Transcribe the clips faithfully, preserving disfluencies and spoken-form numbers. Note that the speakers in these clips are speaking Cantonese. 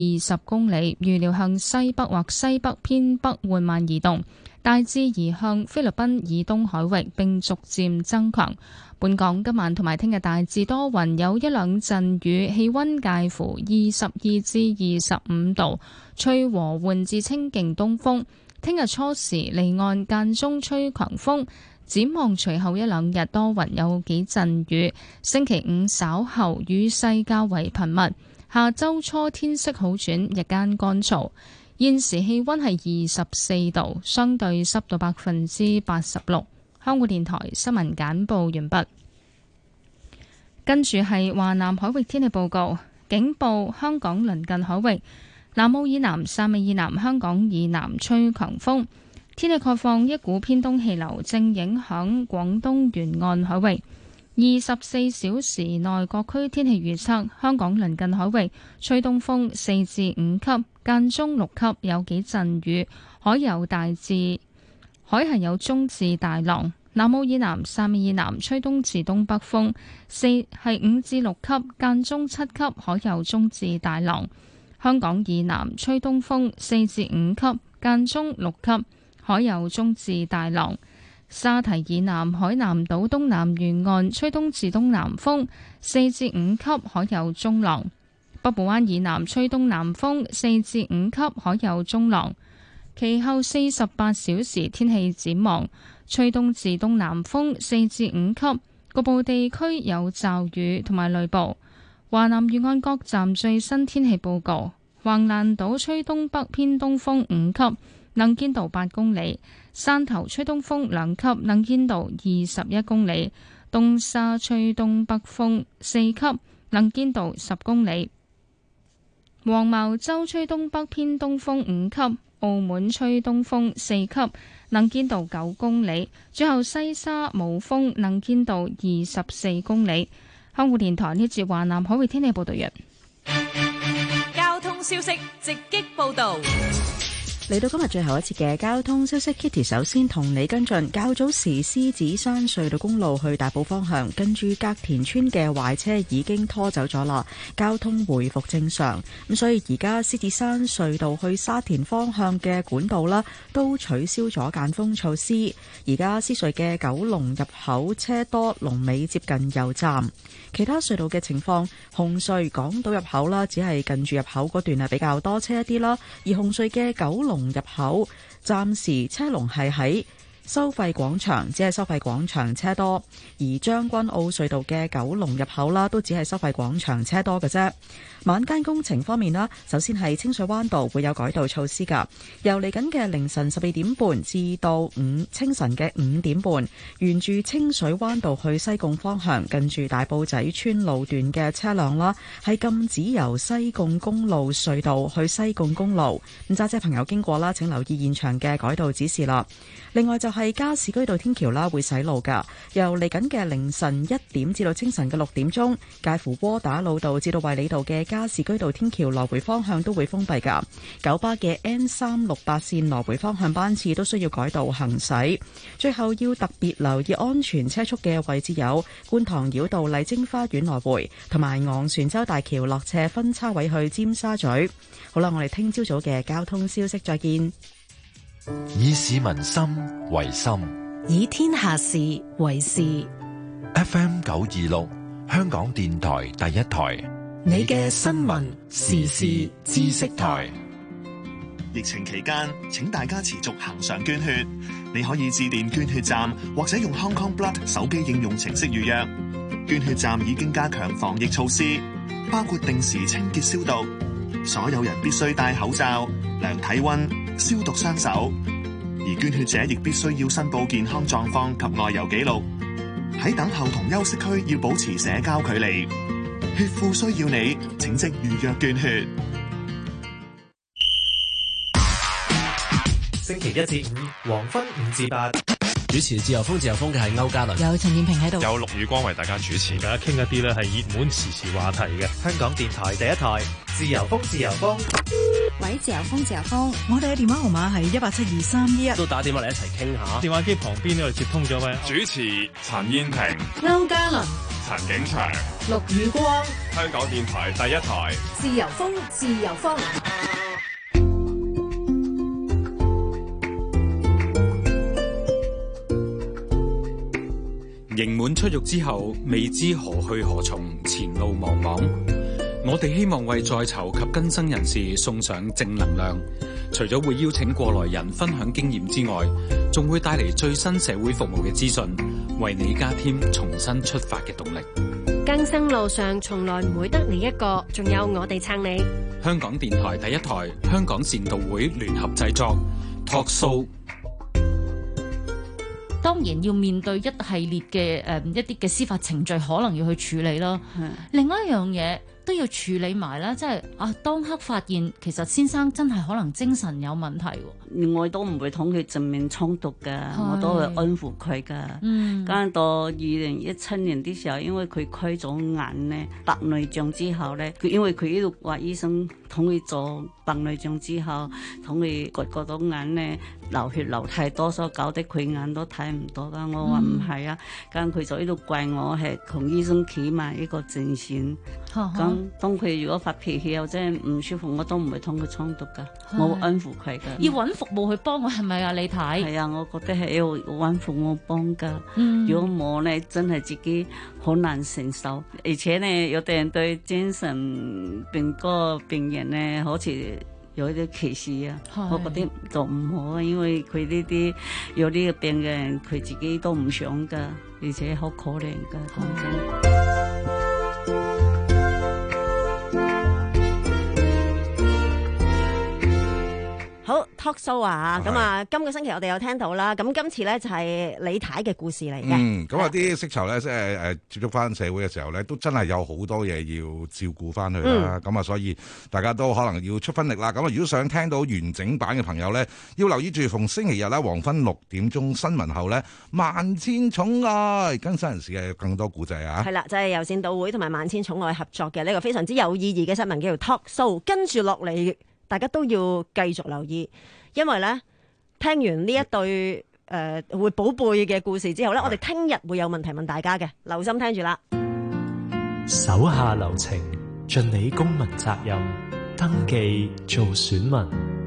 二十公里，預料向西北或西北偏北緩慢移動，大致移向菲律賓以東海域，並逐漸增強。本港今晚同埋聽日大致多雲，有一兩陣雨，氣溫介乎二十二至二十五度，吹和緩至清勁東風。聽日初時離岸間中吹強風。展望隨後一兩日多雲，有幾陣雨。星期五稍後雨勢較為頻密。下周初天色好轉，日間乾燥。現時氣溫係二十四度，相對濕度百分之八十六。香港電台新聞簡報完畢。跟住係華南海域天氣報告，警報：香港鄰近海域、南澳以南、汕尾以南、香港以南吹強風。天氣概況：一股偏東氣流正影響廣東沿岸海域。二十四小時內各區天氣預測：香港鄰近海域吹東風四至五級，間中六級，有幾陣雨，海有大至海係有中至大浪。南澳以南、汕尾以南吹東至東北風，四係五至六級，間中七級，海有中至大浪。香港以南吹東風四至五級，間中六級，海有中至大浪。沙堤以南海南島東南沿岸吹東至東南風四至五級，海有中浪。北部灣以南吹東南風四至五級，海有中浪。其後四十八小時天氣展望，吹東至東南風四至五級，局部地區有驟雨同埋雷暴。華南沿岸各站最新天氣報告：橫瀾島吹東北偏東風五級，能見度八公里；汕頭吹東風兩級，能見度二十一公里；東沙吹東北風四級，能見度十公里；黃茅洲吹東北偏東風五級；澳門吹東風四級，能見度九公里；最後西沙冇風，能見度二十四公里。香港電台呢節華南海域天氣報道完。 交通消息直擊報道。 嚟到今日最後一節嘅交通消息 ，Kitty 首先同你跟進。較早時獅子山隧道公路去大埔方向，跟住隔田村嘅壞車已經拖走咗啦，交通回復正常。咁所以而家獅子山隧道去沙田方向嘅管道啦，都取消咗間封措施。而家獅隧嘅九龍入口車多，龍尾接近油站。其他隧道嘅情況，紅隧港島入口啦，只係近住入口嗰段係比較多車一啲啦。而紅隧嘅九龍入口暫時車龍係喺收費廣場，只係收費廣場車多。而將軍澳隧道嘅九龍入口啦，都只係收費廣場車多嘅啫。晚間工程方面啦，首先係清水灣道會有改道措施㗎，由嚟緊嘅凌晨十二點半至到五清晨嘅五點半，沿住清水灣道去西貢方向，近住大埔仔村路段嘅車輛啦，係禁止由西貢公路隧道去西貢公路。咁揸車朋友經過啦，請留意現場嘅改道指示啦。另外就係加士居道天橋啦，會洗路㗎，由嚟緊嘅凌晨一點至到清晨嘅六點鐘，介乎窩打老道至到衛理道嘅加士居道天橋來回方向都會封閉㗎。九巴嘅 N 三六八線來回方向班次都需要改道行駛。最後要特別留意安全車速嘅位置有觀塘繞道麗晶花園來回，同埋昂船洲大橋落斜分叉位去尖沙咀。好啦，我哋聽朝早嘅交通消息再見。 以市民心為心， 以天下事為事。 F M 九二六，香港電台第一台， 你嘅新聞時事知識台。 疫情期間，請大家持續行上捐血。你可以致電捐血站，或者用 Hong Kong Blood 手機應用程式預約。捐血站已經加強防疫措施，包括定時清潔消毒，所有人必須戴口罩、量體溫、消毒雙手，而捐血者亦必須要申報健康狀況及外遊記錄。喺等候同休息區要保持社交距離。血庫需要你，請即預約捐血。 星期一至五黃昏五至八， 主持自由風自由風嘅係歐嘉倫， 有陳燕平喺度， 有陸宇光為大家主持， 大家傾一啲咧係熱門時事話題嘅。 香港電台第一台自由風自由風。 喂，自由風自由風， 我哋嘅電話號碼係一八七二三一一， 都打電話嚟一齊傾下。 電話機旁邊呢度接通咗位主持陳燕平、 歐嘉倫、 陳景祥、 陸宇光， 香港電台第一台， 自由風，自由風。 刑滿出獄之後，未知何去何從，前路茫茫。我哋希望為在囚及更生人士送上正能量，除咗會邀請過來人分享經驗之外，仲會帶嚟最新社會服務嘅資訊，為你加添重新出發嘅動力。 更生路上從來唔會得你一個，仲有我哋撐你。 香港電台第一台，香港善導會聯合製作 Talk Show。 當然要面對一系列嘅誒、呃、一啲嘅司法程序，可能要去處理啦。另外一樣嘢都要處理埋啦，即係啊，當刻發現其實先生真係可能精神有問題。 我都唔會同佢正面衝突㗎，我都會安撫佢㗎。嗯，跟到二零一七年的時候，因為佢開咗眼咧，白內障之後咧，佢因為佢呢度話醫生同佢做白內障之後，同佢割割到眼咧流血流太多，所以搞得佢眼都睇唔到啦。我話唔係啊，咁佢就呢度怪我係同醫生企埋呢個陣線。咁當佢如果發脾氣又真係唔舒服，我都唔會同佢衝突㗎，我會安撫佢㗎。 要揾服務去幫我係咪啊？你睇係啊，我覺得係要揾服務幫㗎。嗯、如果冇咧，真係自己好難承受。而且咧，有啲人對精神病嗰個病人咧，好似有啲歧視啊。我覺得就唔好啊，因為佢呢啲有呢個病嘅人，佢自己都唔想㗎，而且好可憐㗎，講真。 好 talk show 啊，咁啊，今個星期我哋有聽到啦，咁今次咧就係李太嘅故事嚟嘅。 嗯，咁啊啲釋囚咧，即係誒接觸翻社會嘅時候咧，都真係有好多嘢要照顧翻佢啦。咁啊、嗯，所以大家都可能要出分力啦。咁啊，如果想聽到完整版嘅朋友咧，要留意住逢星期日咧黃昏六點鐘新聞後咧，萬千寵愛更生人士嘅更多故仔啊。 係啦，就係、是、由善導會同埋萬千寵愛合作嘅呢、這個非常之有意義嘅新聞叫做 talk show， 跟住落嚟。大家都要繼續留意，因為咧聽完呢一對誒、呃、會寶貝嘅故事之後咧，我哋聽日會有問題問大家嘅，留心聽住啦。 手下留情，盡你公民責任，登記做選民。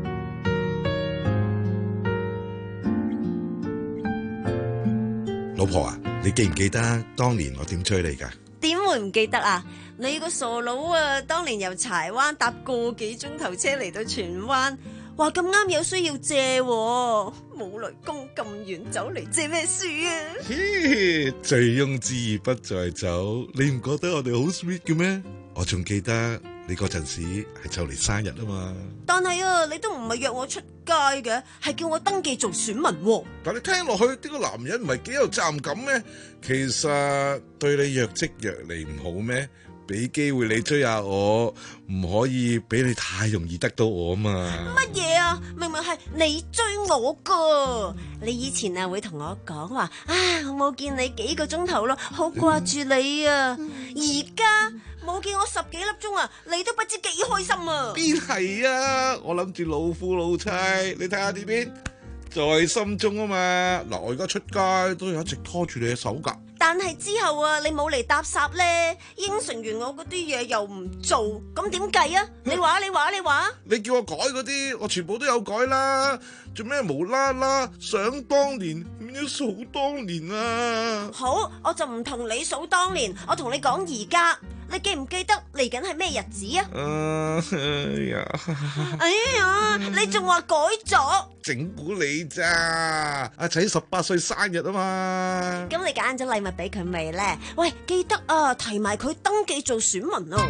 老婆啊，你記唔記得當年我點追你㗎？ 點會唔記得啊？你個傻佬啊！當年由柴灣搭個幾鐘頭車嚟到荃灣，話咁啱有需要借，冇雷公咁遠走嚟借咩書啊？ 醉翁之意不在酒，你唔覺得我哋好 sweet 嘅咩？我仲記得你嗰陣時係就嚟生日啊嘛。 但係啊，你都唔係約我出街嘅，係叫我登記做選民。 但你聽落去，呢個男人唔係幾有責任感咩？其實對你若即若離唔好咩？俾機會你追下我，唔可以俾你太容易得到我啊嘛！ 乜嘢啊？明明係你追我噶！你以前啊會同我講話啊，我冇見你幾個鐘頭咯，好掛住你啊！而家冇見我十幾粒鐘啊，你都不知幾開心啊！ 邊係啊？我諗住老夫老妻，你睇下呢邊在心中啊嘛！嗱，我而家出街都有一直拖住你嘅手噶。 但係之後啊，你冇嚟搭霎咧，應承完我嗰啲嘢又唔做，咁點計啊？你話你話你話， 你叫我改嗰啲，我全部都有改啦。做咩無啦啦想當年，唔要數當年啊？ 好，我就唔同你數當年，我同你講而家。你記唔記得嚟緊係咩日子啊？ 哎呀， 哎呀，你仲話改咗？ 整蠱你咋？阿仔十八歲生日啊嘛。 咁你揀咗禮物俾佢未咧？喂，記得啊，提埋佢登記做選民啊！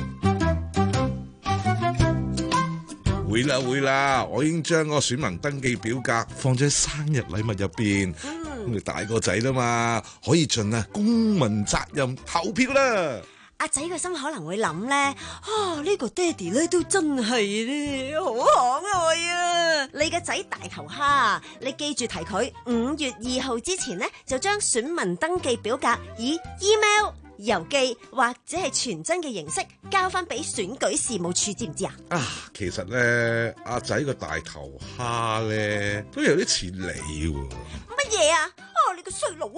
會啦會啦，我已經將個選民登記表格放咗喺生日禮物入邊。嗯，你大個仔啦嘛，可以盡啊公民責任投票啦。 阿仔個心可能會諗咧，啊呢個爹哋咧都真係咧好可愛啊！你個仔大頭蝦，你記住提佢五月二號之前咧，就將選民登記表格以 email、郵寄或者係傳真嘅形式交翻俾選舉事務處，知唔知啊？ 啊，其實咧阿仔個大頭蝦咧都有啲似你喎。 乜嘢啊？哦，你個衰佬啊！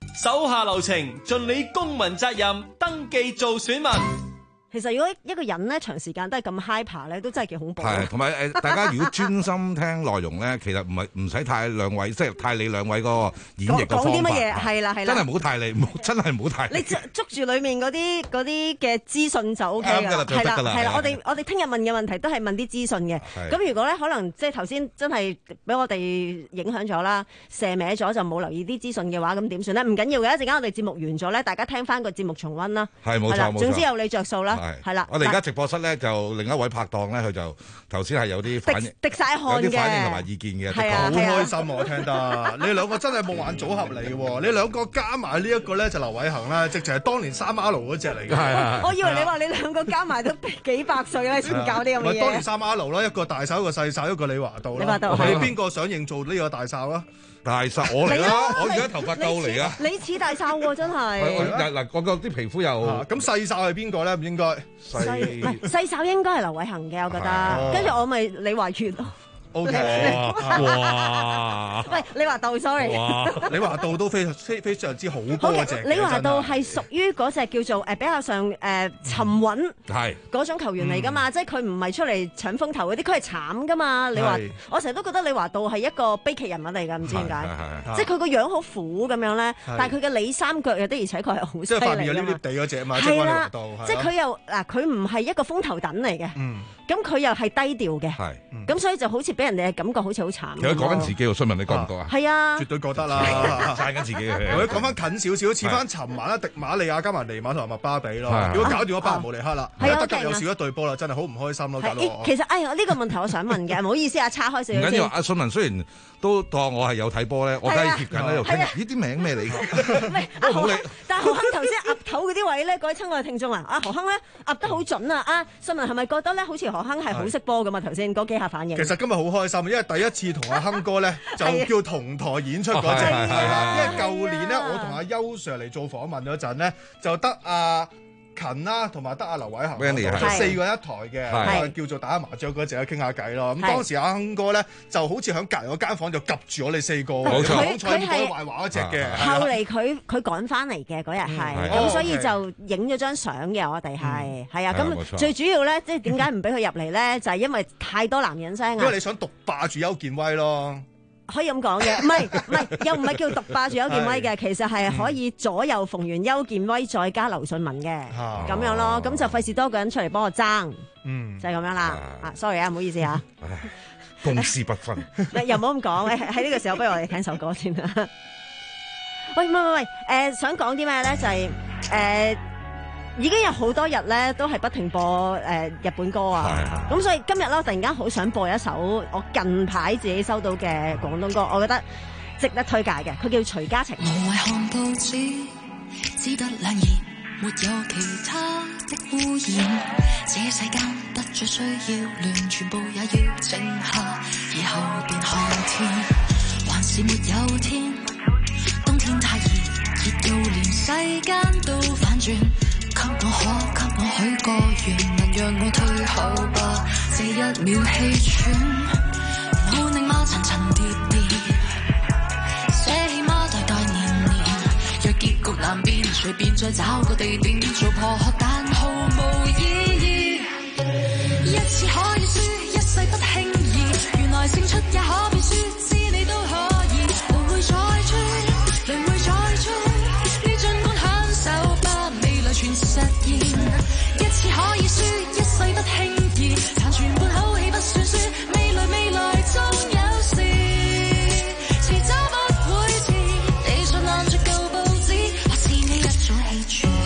手下留情，盡你公民責任，登記做選民。 其實如果一個人咧長時間都係咁 hyper 咧，都真係幾恐怖。 係，同埋誒，大家如果專心聽內容咧，其實唔係唔使太兩位，即係太你兩位嗰個演繹嘅方法。講啲乜嘢？係啦係啦，真係唔好太你，真係唔好太。你捉捉住裡面嗰啲嗰啲嘅資訊就 O K 㗎啦，係啦係啦。我哋我哋聽日問嘅問題都係問啲資訊嘅。咁如果咧可能即係頭先真係俾我哋影響咗啦，射歪咗就冇留意啲資訊嘅話，咁點算咧？唔緊要嘅，一陣間我哋節目完咗咧，大家聽翻個節目重溫啦。 係冇錯冇錯。 總之有你着數啦。係啦， 我哋而家直播室咧就另一位拍檔咧，佢就頭先係有啲反應， 滴晒汗嘅， 有啲反應同埋意見嘅， 好開心我聽得。你兩個真係夢幻組合嚟嘅喎，你兩個加埋呢一個咧就劉偉恒啦，直情係當年三 R 嗰隻嚟嘅。 我以為你話你兩個加埋都幾百歲咧先搞啲咁嘅嘢。 當年三 R 啦，一個大手一個細手，一個李華道啦。 李華道， 你邊個想認做呢個大哨啊？ 大哨我嚟啦，我而家頭髮夠嚟啊！ 你似大哨喎，真係。 嗱，我個啲皮膚又咁細哨係邊個咧？唔應該細唔係細哨應該係劉偉恒嘅，我覺得。跟住我咪李華月咯。 O K， 哇！ 喂，李華道 ，sorry， 李華道都非常非非常之好波嗰隻。 李華道係屬於嗰隻叫做誒比較上誒沉穩係嗰種球員嚟噶嘛，即係佢唔係出嚟搶風頭嗰啲，佢係慘噶嘛。李華，我成日都覺得李華道係一個悲劇人物嚟㗎，唔知點解，即係佢個樣好苦咁樣咧，但係佢嘅里三腳又的而且確係好犀利㗎嘛。 即係塊面有呢啲地嗰隻嘛，即係李華道。 即係佢又嗱，佢唔係一個風頭躉嚟嘅。咁佢又係低調嘅，咁所以就好似俾人哋嘅感覺好似好慘。 其實講緊自己喎，詢問你覺唔覺啊？ 係啊， 絕對覺得啦， 讚緊自己嘅。 我講翻近少少，似翻尋晚啦，迪馬利亞加埋尼馬同埋麥巴比咯。如果搞掂咗拜仁慕尼黑啦，德甲又少一隊波啦，真係好唔開心咯，搞到我。 其實哎呀，呢個問題我想問嘅，唔好意思啊，岔開少少。 唔緊要，阿信文雖然都當我係有睇波咧，我梗係貼緊喺度傾。呢啲名咩嚟？ 唔好理。但係何亨頭先岌頭嗰啲位咧，各位親愛嘅聽眾啊，阿何亨咧岌得好準啊！阿信文係咪覺得咧，好似何亨係好識波㗎嘛？頭先嗰幾下反應。 其實今日好開心，因為第一次同阿亨哥咧就叫同台演出嗰隻，係啦。因為舊年咧，我同阿邱 Sir 嚟做訪問嗰陣咧，就得阿勤啦，同埋得阿劉偉恒，四個一台嘅，叫做打麻雀嗰隻傾下偈咯。咁當時阿亨哥咧就好似喺隔離嗰間房就夾住我哋四個， 冇錯， 好彩冇講壞話嗰隻嘅。 後嚟佢佢趕翻嚟嘅嗰日係，咁所以就影咗張相嘅，我哋係係啊。咁最主要咧，即係點解唔俾佢入嚟咧？就係因為太多男人聲啊。 因為你想獨霸住邱建威咯。 可以咁講嘅，唔係唔係，又唔係叫獨霸住邱建威嘅，其實係可以左右逢源邱建威再加劉信文嘅，咁樣咯，咁就費事多個人出嚟幫我爭，就係咁樣啦。啊，sorry 啊，唔好意思啊， 公私不分， 又唔好咁講，喺呢個時候不如我哋聽首歌先啦。喂，唔係唔係，誒想講啲咩咧？就係誒。已經有好多日咧，都係不停播誒、呃、日本歌啊！咁所以今日咧，突然間好想播一首我近排自己收到嘅廣東歌，我覺得值得推介嘅。佢叫《徐嘉晴》。無謂看報紙，只得兩言，沒有其他的污染。這世間不再需要亂，全部也要靜下，以後便看天，還是沒有天。冬天太熱，熱到連世間都反轉。給我可給我許個願，能讓我退後吧。這一秒氣喘，冇寧嗎？層層疊疊，捨棄嗎？代代年年。若結局難辨，隨便再找個地點做破殼，但毫無意義。一次可以輸，一世不輕易。原來勝出也可變輸，知你都可以。輪迴再追，輪迴再追，你盡管享受吧。全實現，一次可以輸，一世不輕易，殘存半口氣不算輸，未來未來終有時，遲早不會遲，你信按着舊報紙，或是你一早氣絕。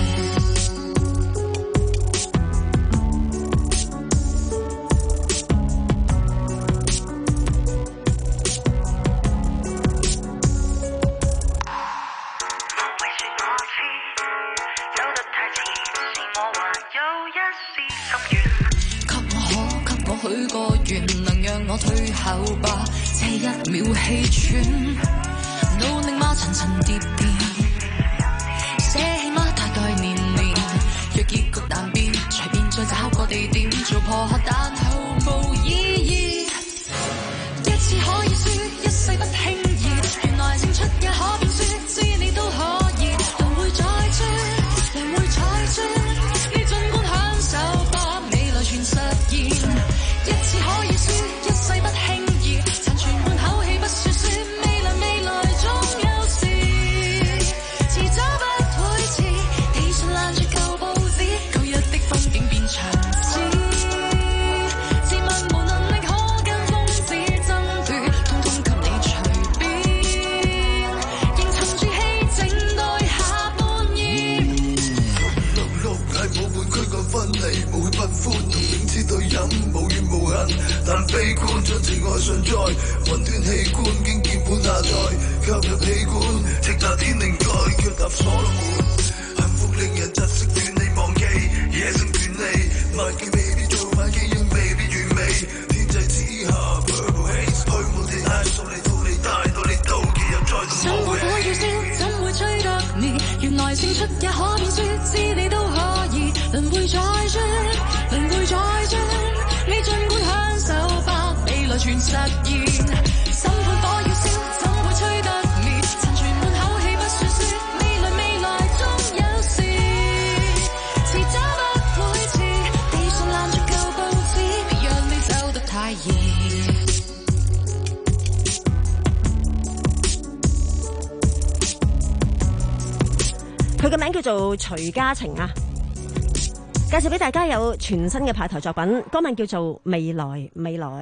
許個願能讓我退後吧，這一秒氣喘，努力嗎？層層疊疊，捨棄嗎？代代年年。若結局難辨，隨便再找個地點做破殼，但毫無意義。一次可以輸，一世不輕易。原來勝出也可變輸，知你都可以。 悲觀，將情愛上載，雲端器官經鍵盤下載，吸入氣管，直達天靈蓋，腳踏所羅門，幸福令人窒息，斷你忘記，野性權利，萬記未必做法，基因未必完美，天際之下 purple haze， 虛無地帶送你到你帶到你妒忌又再度無火要燒，怎會吹得滅？原來勝出也可變輸，知你都可以輪迴再轉，輪迴再轉，你盡管享受吧，未來全實現。審判火要燒，怎會吹得滅？陳傳滿口氣不算説，未來未來終有時，遲早不會遲，地上攬住舊報紙，別讓你走得太易。 佢嘅名叫做徐嘉晴啊，介紹俾大家有全新嘅派台作品，歌名叫做《未來未來》，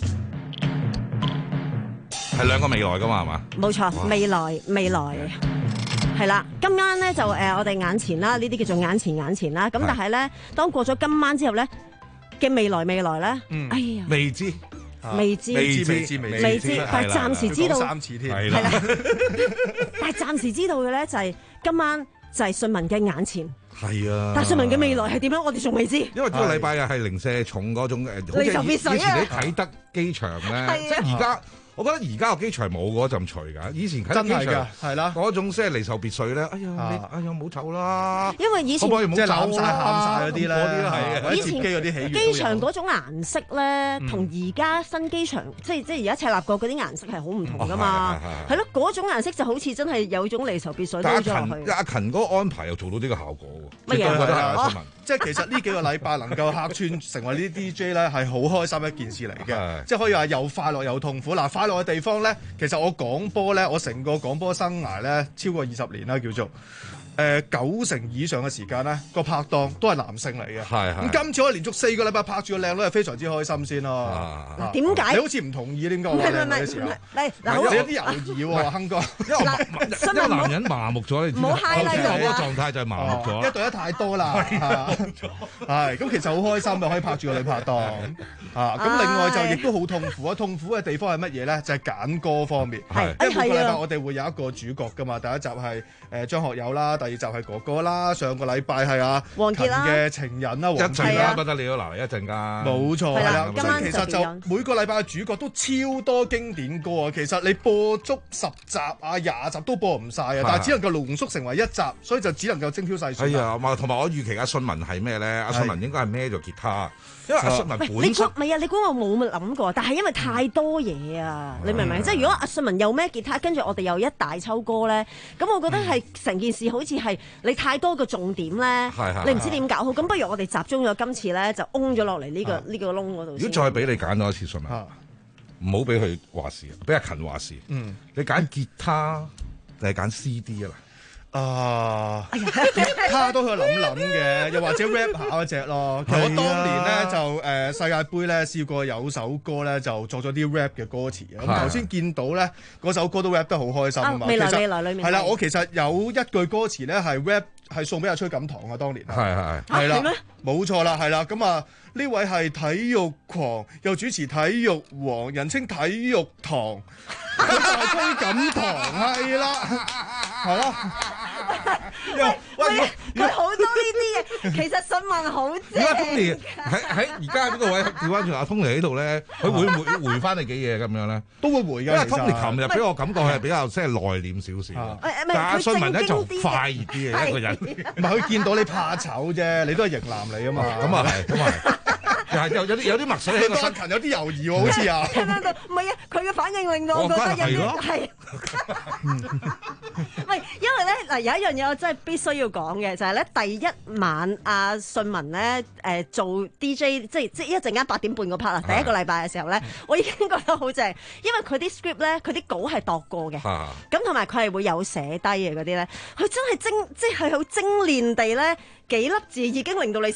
係兩個未來噶嘛，係嘛？ 冇錯，未來未來係啦。今晚咧就誒、呃，我哋眼前啦，呢啲叫做眼前眼前啦。咁但係咧，當過咗今晚之後咧嘅未來未來咧，嗯、哎呀， 未知。 未知， 未知，未知， 未知，但係暫時知道三次添， 係啦。但係暫時知道嘅咧就係今晚就係順文嘅眼前， 係啊。 但係順文嘅未來係點樣，我哋仲未知。 因為呢個禮拜又係零舍重嗰種誒，好似以前你啟德機場咧，即係而家。我覺得而家個機場冇嗰陣除㗎，以前啟德機場係啦， 嗰種即係離愁別緒咧。哎呀，你哎呀冇醜啦！ 因為以前即係攬晒喊晒嗰啲咧， 嗰啲係以前機嗰啲喜機場嗰種顏色咧，同而家新機場即係即係而家赤鱲角嗰啲顏色係好唔同㗎嘛。係咯，嗰種顏色就好似真係有種離愁別緒多咗落去。 阿勤嗰個安排又做到呢個效果喎。 乜嘢？ 覺得係新聞。 即係其實呢幾個禮拜能夠客串成為呢啲 D J 咧，係好開心一件事嚟嘅。即係可以話又快樂又痛苦。嗱，快樂嘅地方咧，其實我廣播咧，我成個廣播生涯咧超過二十年啦，叫做誒、呃、九成以上嘅時間咧，個拍檔都係男性嚟嘅。係係。咁今次我連續四個禮拜拍住個靚女，係非常之開心先咯。 嗱，點解？ 你好似唔同意點解我話靚女嘅時候？ 嚟嗱， 有啲猶豫喎，亨哥。 因為因為男人麻木咗，你知唔知？ 唔好 highlight 我個狀態就係麻木咗。 一對一太多啦。係。咁其實好開心啊，可以拍住個女拍檔。啊，咁另外就亦都好痛苦啊！痛苦嘅地方係乜嘢咧？就係揀歌方面。係。因為每個禮拜我哋會有一個主角噶嘛，第一集係誒張學友啦，第二集係哥哥啦，上個禮拜係阿王傑啦嘅情人啦， 一陣間不得了嗱，一陣間。 冇錯係啦，咁其實就每個禮拜嘅主角都超多經典歌啊！其實你播足十集啊、廿集都播唔晒啊，但係只能夠濃縮成為一集，所以就只能夠精挑細選。 係啊，同埋我預期阿信文係咩咧？阿信文應該係孭咗吉他。因為阿信文本身， 你估唔係啊？你估我冇諗過，但係因為太多嘢啊！你明唔明？即係如果阿信文又孭吉他，跟住我哋又一大抽歌咧，咁我覺得係成件事好似係你太多個重點咧，你唔知點搞好。咁不如我哋集中咗今次咧，就嗡咗落嚟呢個呢個窿嗰度。 如果再俾你揀多一次信文，唔好俾佢話事，俾阿勤話事。嗯，你揀吉他定係揀 C D 啊？ 啊，吉他都去諗諗嘅，又或者 rap 下嗰隻咯。其實我當年咧就誒、呃、世界盃咧試過有首歌咧就作咗啲 rap 嘅歌詞嘅。咁頭先見到咧嗰首歌都 rap 得好開心啊嘛。 未來未來裡面係啦，我其實有一句歌詞咧係 rap 係送俾阿崔錦棠啊，當年係係係啦，冇錯啦，係啦。咁啊呢位係體育狂，又主持體育王，人稱體育堂，佢就係崔錦棠，係啦，係咯。 喂，佢好多呢啲嘢，其實信文好正。 點解 Tony 喺喺而家呢個位調翻轉阿 Tony 喺度咧，佢會唔會回翻你幾嘢咁樣咧？ 都會回㗎。 因為 Tony 琴日俾我感覺係比較即係內斂少少，但阿信文咧就快熱啲嘅一個人。 唔係佢見到你怕醜啫，你都係型男嚟啊嘛。 咁啊係，咁啊係。有有啲有啲墨水喺個身， 勤有啲猶豫喎，好似啊。 聽得到，唔係啊，佢嘅反應令到我覺得有啲係。喂，因為咧嗱有一樣嘢我真係必須要講嘅，就係咧第一晚阿信文咧誒做 D J， 即係即係一陣間八點半個 part 啦，第一個禮拜嘅時候咧，我已經覺得好正，因為佢啲 script 咧，佢啲稿係度過嘅，咁同埋佢係會有寫低嘅嗰啲咧，佢真係精，即係好精煉地咧幾粒字已經令到你笑。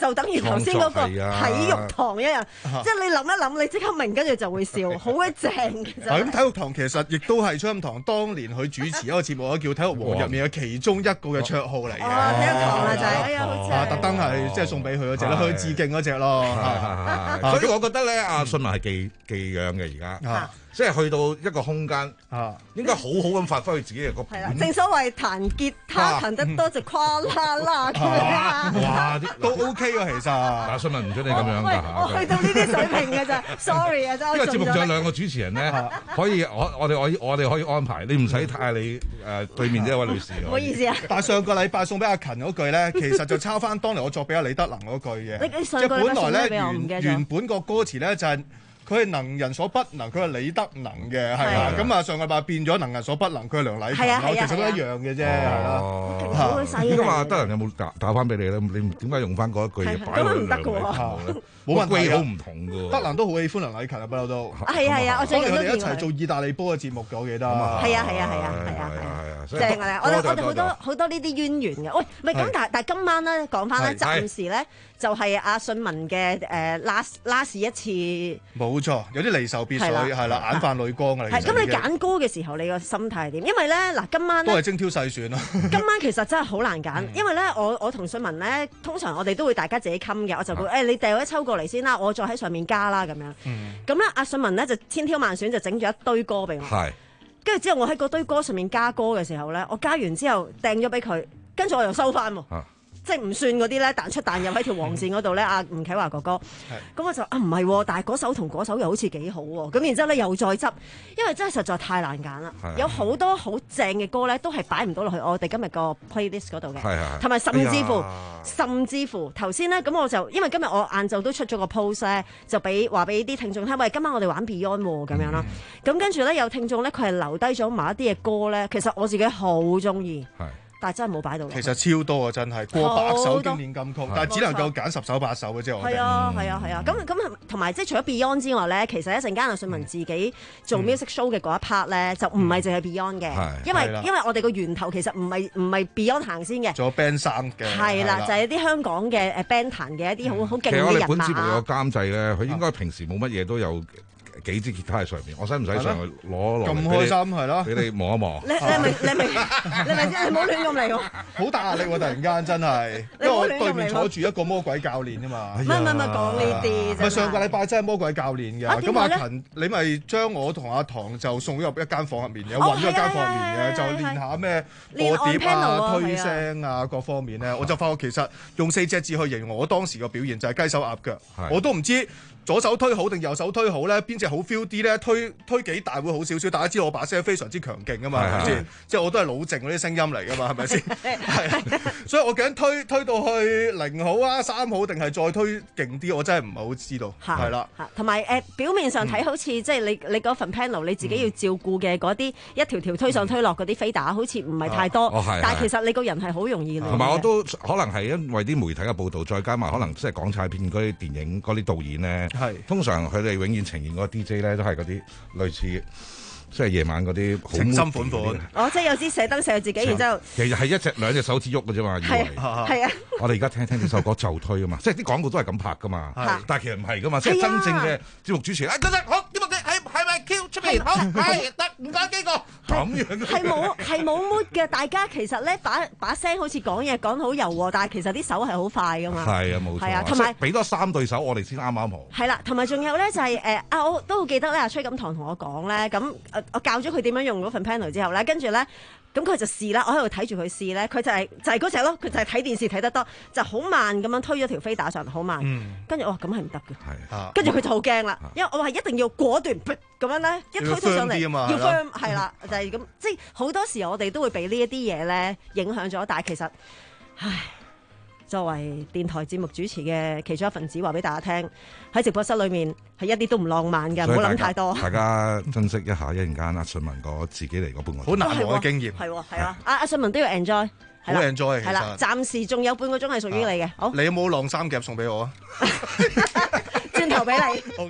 就等於頭先嗰個體育堂一樣，即係你諗一諗，你即刻明，跟住就會笑，好鬼正嘅。 咁體育堂其實亦都係春蔭堂當年佢主持一個節目，叫《體育王》入面嘅其中一個嘅綽號嚟嘅。 哦，體育堂啊，就係哎呀，好正！ 特登係即係送俾佢嗰隻，去致敬嗰隻咯。 所以我覺得咧，阿信文係寄寄養嘅而家。即係去到一個空間，啊，應該好好咁發揮佢自己嘅個本。係啦， 正所謂彈吉他彈得多就誇啦啦咁樣。 哇，都 OK 喎，其實。 阿信文唔准你咁樣㗎嚇。 我去到呢啲水平㗎咋 ，sorry 啊，真係。 呢個節目仲有兩個主持人咧，可以我我哋我我哋可以安排，你唔使睇下你誒對面呢一位女士。 唔好意思啊。 但係上個禮拜送俾阿勤嗰句咧，其實就抄翻當年我作俾阿李德能嗰句嘅。 你上個禮拜送俾我唔記得咗。 原本個歌詞咧就係。佢係能人所不能，佢係李德能嘅，係啦。咁啊，上個禮拜變咗能人所不能，佢係梁禮勤咯，其實都一樣嘅啫，係啦。 好細嘅。 咁啊，德能有冇打打翻俾你咧？你點解用翻嗰一句嘢擺喺梁禮勤咧？冇問題，好唔同嘅。 德能都好喜歡梁禮勤啊，不嬲都。 係啊係啊，我最近都見佢。 當年我哋一齊做意大利波嘅節目嘅，我記得。係啊係啊係啊係啊係啊！正啊！我哋我哋好多好多呢啲淵源嘅。喂，唔係咁，但係但係今晚咧講翻咧，暫時咧就係阿信文嘅誒 last last 一次。 冇錯，有啲離愁別緒係啦，眼泛淚光啊！ 係咁，你揀歌嘅時候，你個心態係點？因為咧嗱，今晚都係精挑細選咯。 今晚其實真係好難揀，因為咧我我同信文咧，通常我哋都會大家自己冚嘅，我就會誒你掉一抽過嚟先啦，我再喺上面加啦咁樣。咁咧阿信文咧就千挑萬選，就整咗一堆歌俾我。係。跟住之後，我喺嗰堆歌上面加歌嘅時候咧，我加完之後掟咗俾佢，跟住我又收翻喎。即係唔算嗰啲咧，彈出彈入喺條黃線嗰度咧。阿吳啟華哥哥，咁我就啊唔係，但係嗰首同嗰首又好似幾好喎。咁然之後咧又再執，因為真係實在太難揀啦。有好多好正嘅歌咧，都係擺唔到落去我哋今日個 playlist 嗰度嘅。同埋甚至乎，甚至乎頭先咧，咁我就因為今日我晏晝都出咗個 post 咧，就俾話俾啲聽眾聽，喂，今晚我哋玩 Beyond 喎咁樣啦。咁跟住咧有聽眾咧，佢係留低咗某一啲嘅歌咧，其實我自己好中意。但係真係冇擺到。 其實超多啊，真係過百首經典金曲，但係只能夠揀十首八首嘅啫。我係啊係啊係啊，咁咁同埋即係除咗 Beyond 之外咧，其實一陣間阿信文自己做 music show 嘅嗰一 part 咧，就唔係淨係 Beyond 嘅，因為因為我哋個源頭其實唔係唔係 Beyond 行先嘅， 仲有 band 三嘅。 係啦，就係啲香港嘅誒 band 壇嘅一啲好好勁嘅人馬。 其實我哋本節目有監製咧，佢應該平時冇乜嘢都有。幾支吉他喺上面，我使唔使上去攞落？ 咁開心係咯， 俾你望一望。 你你咪你咪你咪你唔好亂咁嚟喎！ 好大壓力喎！突然間真係，因為我對面坐住一個魔鬼教練啊嘛。 唔係唔係唔係講呢啲。 咪上個禮拜真係魔鬼教練嘅。咁阿勤，你咪將我同阿唐就送咗入一間房入面嘅，混咗一間房入面嘅，就練下咩播碟啊、推聲啊各方面咧。我就發覺其實用四隻字去形容我當時嘅表現就係雞手鴨腳，我都唔知。左手推好定右手推好咧？邊隻好 feel 啲咧？推推幾大會好少少？大家知道我把聲非常之強勁噶嘛？係咪先？即係我都係老靜嗰啲聲音嚟噶嘛？係咪先？係，所以我究竟推推到去零好啊、三好定係再推勁啲？我真係唔係好知道。係啦， 同埋誒表面上睇好似即係你你嗰份 panel 你自己要照顧嘅嗰啲一條條推上推落嗰啲飛打，好似唔係太多。但係其實你個人係好容易。 同埋我都可能係因為啲媒體嘅報導，再加埋可能即係港產片嗰啲電影嗰啲導演咧。係，通常佢哋永遠呈現嗰個 D J 咧，都係嗰啲類似，即係夜晚嗰啲情深款款。 哦，即係有支射燈射自己，然之後其實係一隻兩隻手指喐嘅啫嘛。 係係啊！ 我哋而家聽聽呢首歌就推啊嘛，即係啲廣告都係咁拍噶嘛。但係其實唔係噶嘛，即係真正嘅節目主持。哎，得得好，節目嘅係係咪 Q 出面好？係得唔該幾個咁樣。 係冇係冇 mood 嘅，大家其實咧把把聲好似講嘢講好柔和，但係其實啲手係好快噶嘛。 係啊，冇錯。係啊， 同埋俾多三對手，我哋先啱啱好。 係啦，同埋仲有咧就係誒啊，我都好記得咧，阿崔錦棠同我講咧，咁誒我教咗佢點樣用嗰份 panel 之後咧，跟住咧。咁佢就試啦，我喺度睇住佢試咧，佢就係、是、就係嗰隻咯，佢就係睇電視睇得多，就好慢咁樣推咗條飛打上嚟，好慢。跟住我話咁係唔得嘅，跟住佢就好驚啦，因為我話一定要果斷咁樣咧，一推推上嚟要 firm 係啦，就係、是、咁，即係好多時我哋都會俾呢一啲嘢咧影響咗，但係其實，唉。作為電台節目主持嘅其中一份子，話俾大家聽，喺直播室裏面係一啲都唔浪漫嘅，唔好諗太多。 大家珍惜一下一陣間阿信文嗰自己嚟嗰半個鐘， 好難忘嘅經驗。 係喎係啊，阿阿信文都要 enjoy， 好 enjoy。 係啦，暫時仲有半個鐘係屬於你嘅。好， 你有冇晾衫夾送俾我啊？ 轉頭俾你。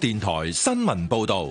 電台新聞報道。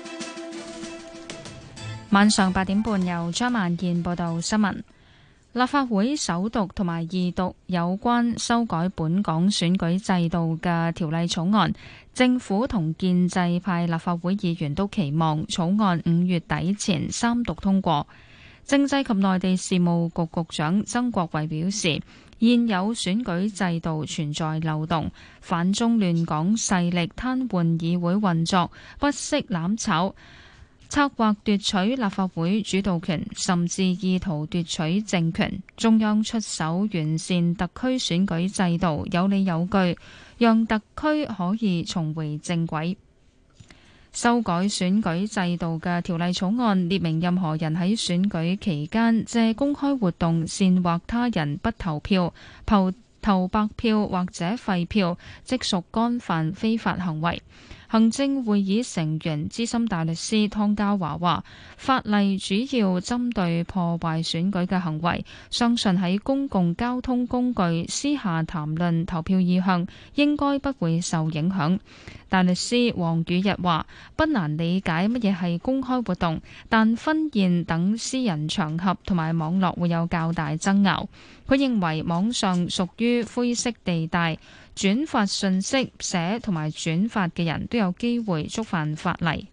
晚上八點半，由張萬燕報道新聞。立法會首讀同埋二讀有關修改本港選舉制度嘅條例草案，政府同建制派立法會議員都期望草案五月底前三讀通過。政制及內地事務局局長曾國衛表示，現有選舉制度存在漏洞，反中亂港勢力癱瘓議會運作，不惜攬炒，策劃奪取立法會主導權，甚至意圖奪取政權。中央出手完善特區選舉制度，有理有據，讓特區可以重回正軌。修改選舉制度嘅條例草案列明，任何人喺選舉期間借公開活動煽惑他人不投票、投投白票或者廢票，即屬干犯非法行為。行政會議成員資深大律師湯家驊話，法例主要針對破壞選舉嘅行為，相信喺公共交通工具私下談論投票意向，應該不會受影響。大律師黃宇日話，不難理解乜嘢係公開活動，但婚宴等私人場合同埋網絡會有較大爭拗。佢認為網上屬於灰色地帶，轉發信息、寫同埋轉發嘅人都有機會觸犯法例。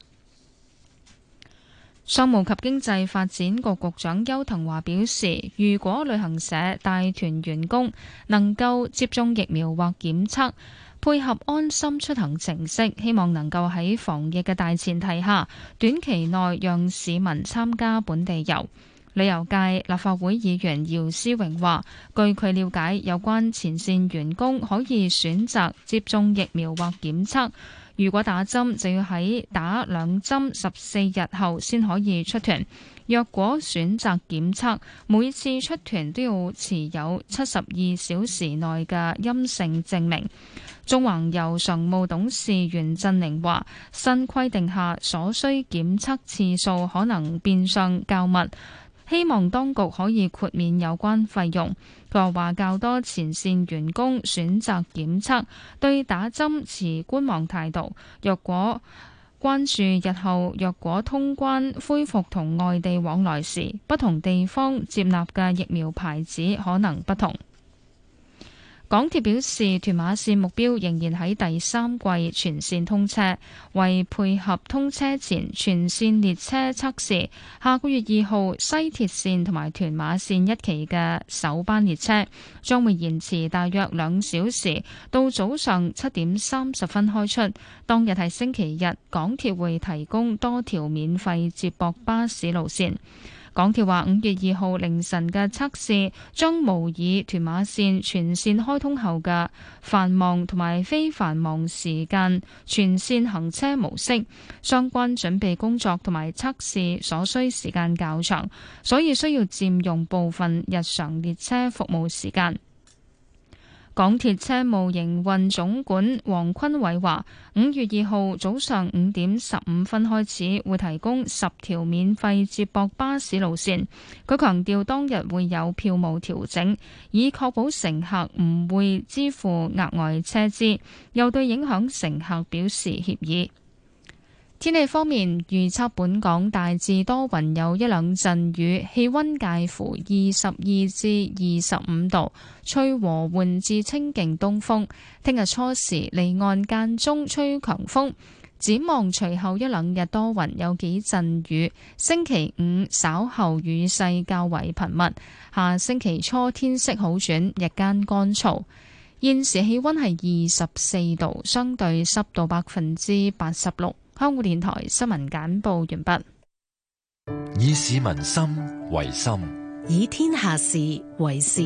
商務及經濟發展局局長邱騰華表示，如果旅行社帶團員工能夠接種疫苗或檢測，配合安心出行程式，希望能夠喺防疫嘅大前提下，短期內讓市民參加本地遊。旅遊界立法會議員姚思榮話，據佢了解，有關前線員工可以選擇接種疫苗或檢測，如果打針就要喺打兩針十四日後先可以出團。若果選擇檢測，每次出團都要持有七十二小時內嘅陰性證明。中橫遊常務董事袁振寧話，新規定下所需檢測次數可能變相較密，希望當局可以豁免有關費用。佢又話，較多前線員工選擇檢測，對打針持觀望態度。若果關注日後若果通關恢復同外地往來時，不同地方接納嘅疫苗牌子可能不同。港鐵表示，屯馬線目標仍然喺第三季全線通車，為配合通車前全線列車測試，下個月二號西鐵線同埋屯馬線一期嘅首班列車將會延遲大約兩小時，到早上七點三十分開出。當日係星期日，港鐵會提供多條免費接駁巴士路線。港鐵話，五月二號凌晨嘅測試將模擬屯馬線全線開通後嘅繁忙同埋非繁忙時間全線行車模式，相關準備工作同埋測試所需時間較長，所以需要佔用部分日常列車服務時間。港鐵車務營運總管黃坤偉話，五月二號早上五點十五分開始會提供十條免費接駁巴士路線。佢強調當日會有票務調整，以確保乘客唔會支付額外車資，又對影響乘客表示歉意。天氣方面，預測本港大致多雲，有一兩陣雨，氣溫介乎二十二至二十五度，吹和緩至清勁東風。聽日初時離岸間中吹強風，展望隨後一兩日多雲，有幾陣雨。星期五稍後雨勢較為頻密，下星期初天色好轉，日間乾燥。現時氣溫係二十四度，相對濕度百分之八十六。香港電台新聞簡報完畢。 以市民心為心， 以天下事為事。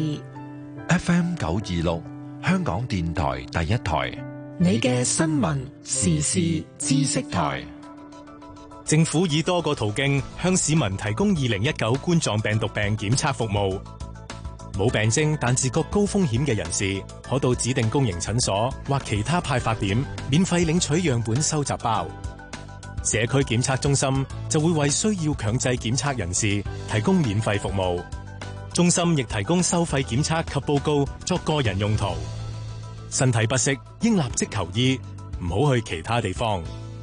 F M 九二六，香港電台第一台， 你嘅新聞時事知識台。 政府以多個途徑向市民提供二零一九冠狀病毒病檢測服務。冇病徵但自覺高風險嘅人士，可到指定公營診所或其他派發點免費領取樣本收集包。社區檢測中心就會為需要強制檢測人士提供免費服務。中心亦提供收費檢測及報告作個人用途。身體不適應立即求醫，唔好去其他地方。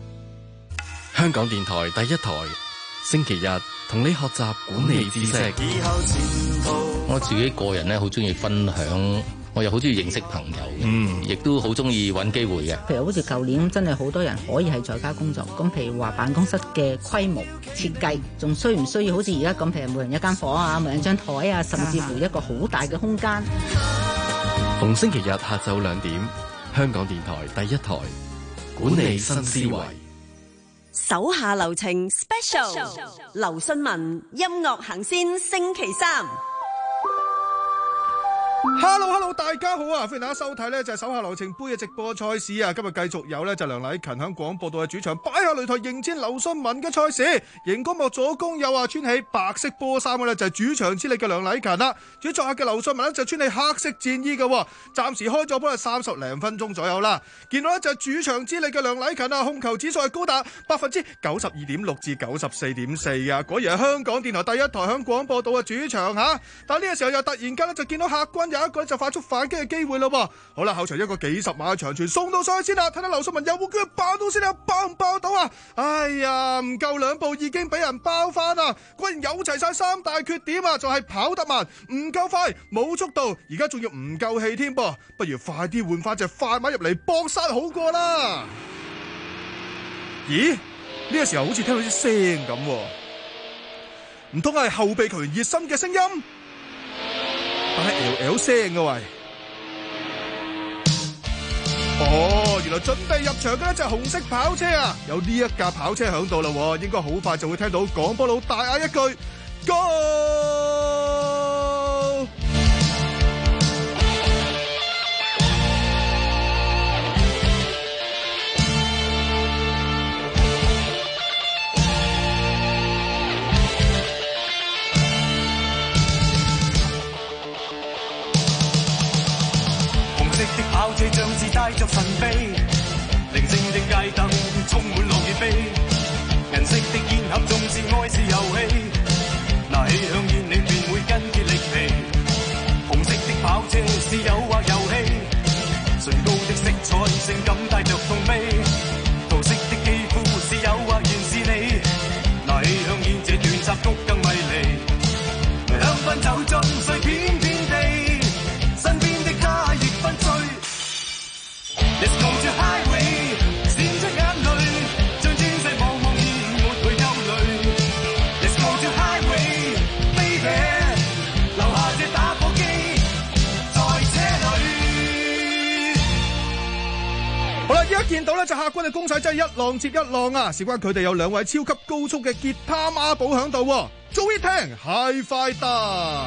香港電台第一台，星期日同你學習管理知識。 我自己個人咧，好中意分享，我又好中意認識朋友嘅，嗯，亦都好中意揾機會嘅。 譬如好似舊年真係好多人可以係在家工作，咁譬如話辦公室嘅規模設計，仲需唔需要好似而家咁？譬如每人一間房啊，每人一張台啊，甚至乎一個好大嘅空間。 逢星期日下晝兩點，香港電台第一台，管理新思維。 手下留情 Special， 劉信文音樂行先星期三。 Hello Hello， 大家好啊！歡迎大家收睇呢就係手下留情杯嘅直播賽事啊！今日繼續有呢就梁禮勤響廣播道嘅主場擺下擂台迎戰劉信文嘅賽事。熒光幕左攻右啊，穿起白色波衫嘅呢就係主場之力嘅梁禮勤啦。主作客嘅劉信文呢就穿起黑色戰衣嘅，暫時開咗波係三十零分鐘左右啦。見到呢就係主場之力嘅梁禮勤啊，控球指數係高達百分之九十二點六至九十四點四啊！果然係香港電台第一台響廣播道嘅主場吓。但呢個時候又突然間呢就見到客軍有一個就發出反擊嘅機會咯。好啦，後場一個幾十碼嘅長傳送到上去先啦，睇睇劉信文有冇機會爆到先啦，爆唔爆到啊？哎呀，唔夠兩步已經俾人包翻啦！果然有齊晒三大缺點啊，就係、是、跑得慢、唔夠快、冇速度，而家仲要唔夠氣添噃，不如快啲換翻隻快馬入嚟搏殺好過啦！咦？呢、這個時候好似聽到啲聲咁，唔通係後備球員熱身嘅聲音？但係 L L 聲嘅喂，哦，原來準備入場嘅咧就係紅色跑車啊！有呢一架跑車響度啦，應該好快就會聽到廣播佬大嗌一句 Go！ 跑車像是帶着神秘，寧靜的街燈充滿落葉飛，銀色的煙盒縱是愛是遊戲，拿起香煙你便會筋竭力疲。紅色的跑車是誘惑遊戲，唇膏的色彩性感帶着痛悲，桃色的肌膚是誘惑原是你，拿起香煙這段插曲更迷離，香檳走進碎片片地，身邊的他亦分醉。Let's go to highway， 閃出眼淚，將鑽石茫茫然抹去憂慮。Let's go to highway， baby， 留下這打火機在車裏。 好啦，依家見到咧就客軍嘅攻勢真係一浪接一浪啊！事關佢哋有兩位超級高速嘅吉他孖寶響度，早一聽 High Fighter。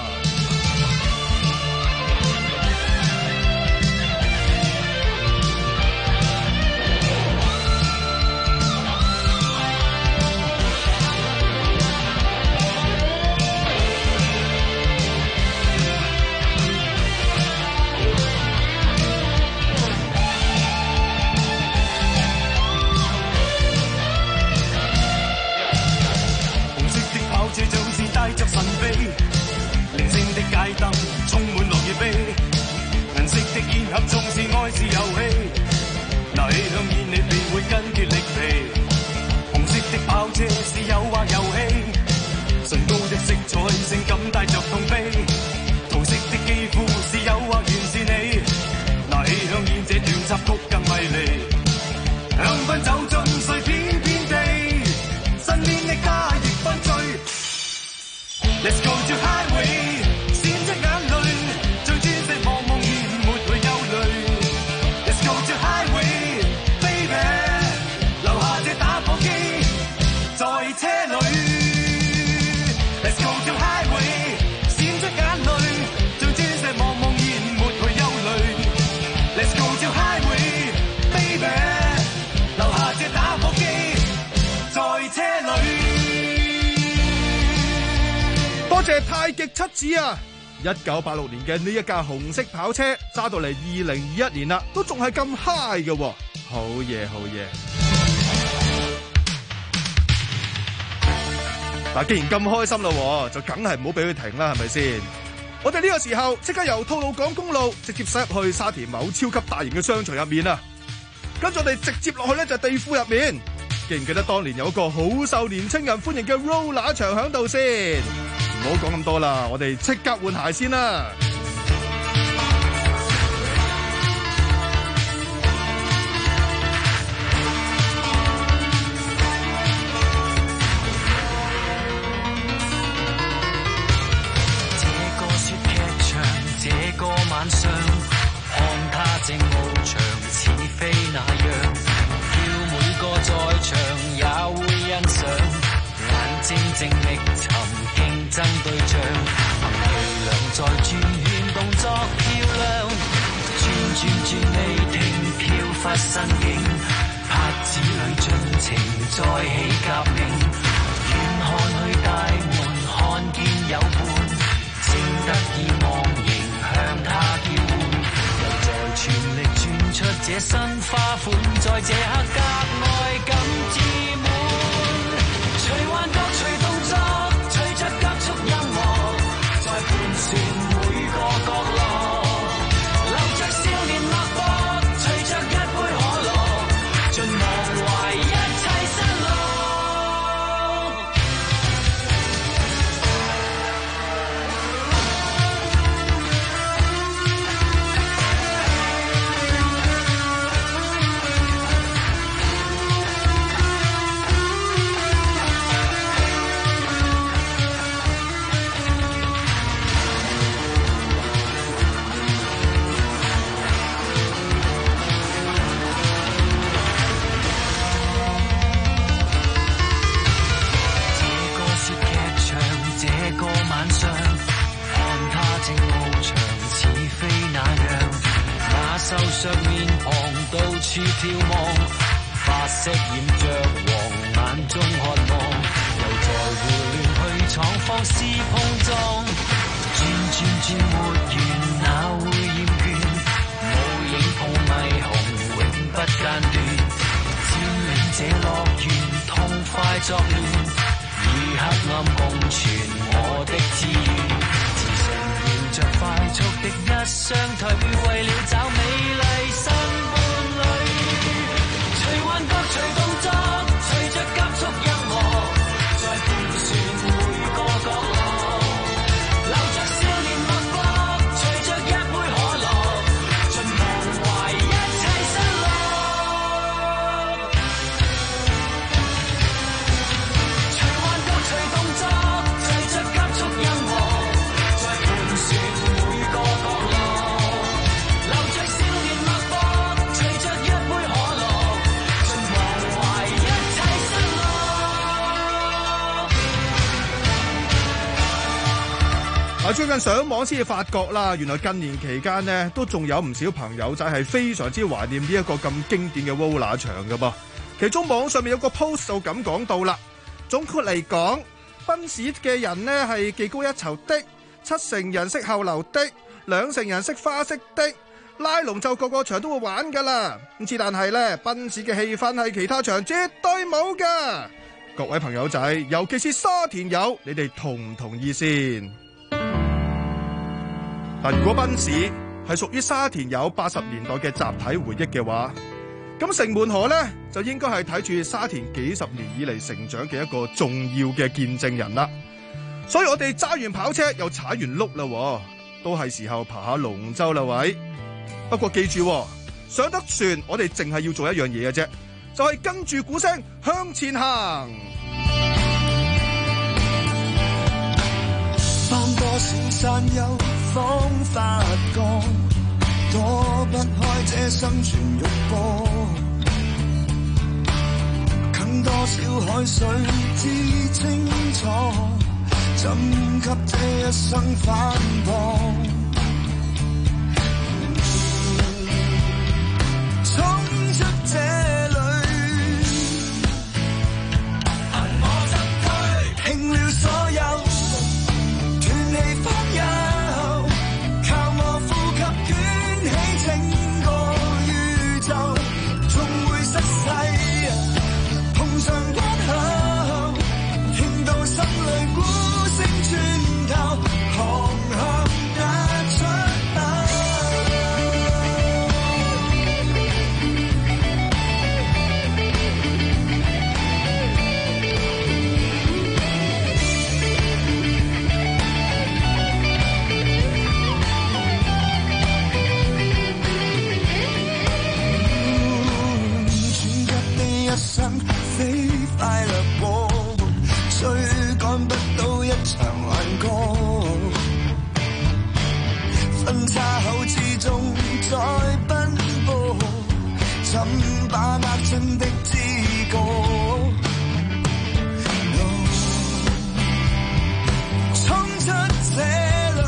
這像是帶着神秘，寧靜的街燈充滿落葉飛，銀色的煙盒縱是愛是遊戲，拿起香煙你便會筋竭力疲。紅色的跑車是誘惑遊戲，唇膏的色彩性感帶着痛悲，桃色的肌膚是誘惑原是你，拿起香煙這段插曲更迷離，香檳走進碎片片地，身邊的他亦分醉。Let's go to highway， 閃出眼淚，將鑽石茫茫然抹去憂慮。Let's go to highway， baby， 留下這打火機在車裏。Let's go to highway， 閃出眼淚，將鑽石茫茫然抹去憂慮。Let's go to highway， baby， 留下這打火機在車裏。 多謝太極七子啊！一九八六年嘅呢一架紅色跑車揸到嚟二零二一年啦，都仲係咁 high 嘅，好嘢好嘢！嗱，既然咁開心啦，就梗係唔好俾佢停啦，係咪先？我哋呢個時候即刻由吐露港公路直接駛入去沙田某超級大型嘅商場入面啊！跟住我哋直接落去咧就係地庫入面。 記唔記得當年有一個好受年青人歡迎嘅 roller 場響度先？唔好講咁多啦，我哋即刻換鞋先啦。 這個晚上，看他正翱翔，似飛那樣，叫每個在場也會欣賞。眼睛正覓尋競爭對象，憑力量在轉圈，動作漂亮，轉轉轉未停，飄忽身影，拍子裏盡情再起革命。遠看去大門，看見有伴，正得意忘形。向他叫喚，又在全力轉出這新花款，在這刻格外感至滿。隨幻覺隨動作，隨着急速音樂，在盤旋每個角落，流着少年脈搏，隨着一杯可樂，盡忘懷一切失落。瘦削面龐到處眺望，髮色染着黃，眼中渴望，又在胡亂去闖，放肆碰撞，轉轉轉沒完，哪會厭倦？無影碰迷虹，永不間斷，佔領這樂園，痛快作亂，與黑暗共存我的志願。着快速的一雙腿，為了找美麗新伴侶，隨幻覺隨動作，隨着急速音樂，在盤旋每個角落，流着少年脈搏，隨着一杯可樂，盡忘懷一切失落。隨幻覺隨動作，隨着急速音樂，在盤旋每個角落，流着少年脈搏，隨着一杯可樂，盡忘懷一切失落。 啊！最近上網先至發覺啦，原來近年期間呢，都仲有唔少朋友仔係非常之懷念呢一個咁經典嘅 roller 場㗎噃。其中網上面有個 post 就咁講到啦。總括嚟講，賓士嘅人呢係技高一籌的，七成人識後流的，兩成人識花式的，拉龍就個個場都會玩噶啦。咁之但係呢，賓士嘅氣氛係其他場絕對冇噶。各位朋友仔，尤其是沙田友，你哋同唔同意先？但如果賓士係屬於沙田友八十年代嘅集體回憶嘅話，咁城門河呢，就應該係睇住沙田幾十年以嚟成長嘅一個重要嘅見證人啦。所以我哋揸完跑車又踩完轆啦，都係時候爬下龍舟啦喂。不過記住，上得船我哋淨係要做一樣嘢嘅啫，就係跟住鼓聲向前行。 翻多少山丘方發光，躲不開這生存欲波，近多少海水知清楚，怎給這一生反駁，衝出這裏，憑我進退，拼了所有，斷氣方休，靠我呼吸捲起整個宇宙，總會失勢，碰上關口，聽到心裏鼓聲穿透，航向一真的知覺。衝出這裏，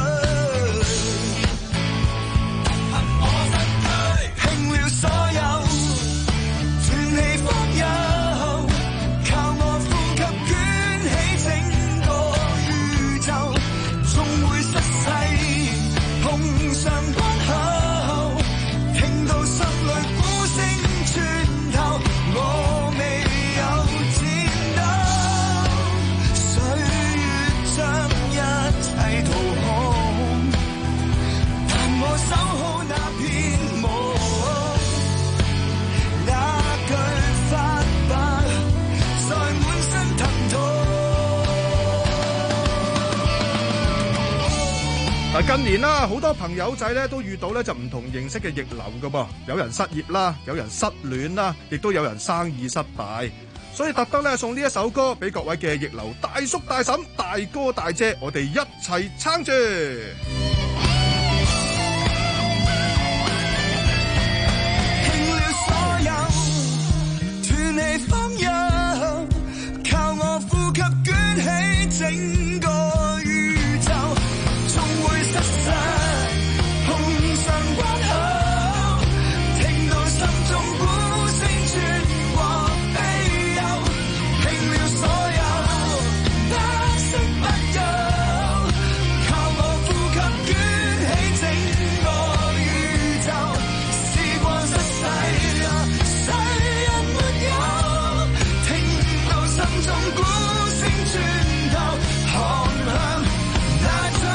憑我身軀，拼了所有，斷氣方有，靠我呼吸捲起整個宇宙，縱會失勢，碰上關口，聽到心裏鼓聲穿透，我未有戰鬥，歲月將一切掏空，但我守好那片夢，那句發白在滿身疼痛。 嗱，近年啦，好多朋友仔咧都遇到咧就唔同形式嘅逆流噶噃，有人失業啦，有人失戀啦，亦都有人生意失敗，所以特登咧送呢一首歌俾各位嘅逆流大叔大嬸、大哥大姐，我哋一齊撐住。 拼了所有，斷氣方有，靠我呼吸捲起整個宇宙，縱會失勢，碰上關口，聽到心中鼓聲穿過飛遊，拼了所有，不息不休，靠我呼吸捲起整個宇宙，試過失勢啊，誰人沒有？聽到心中鼓聲穿透，航向那出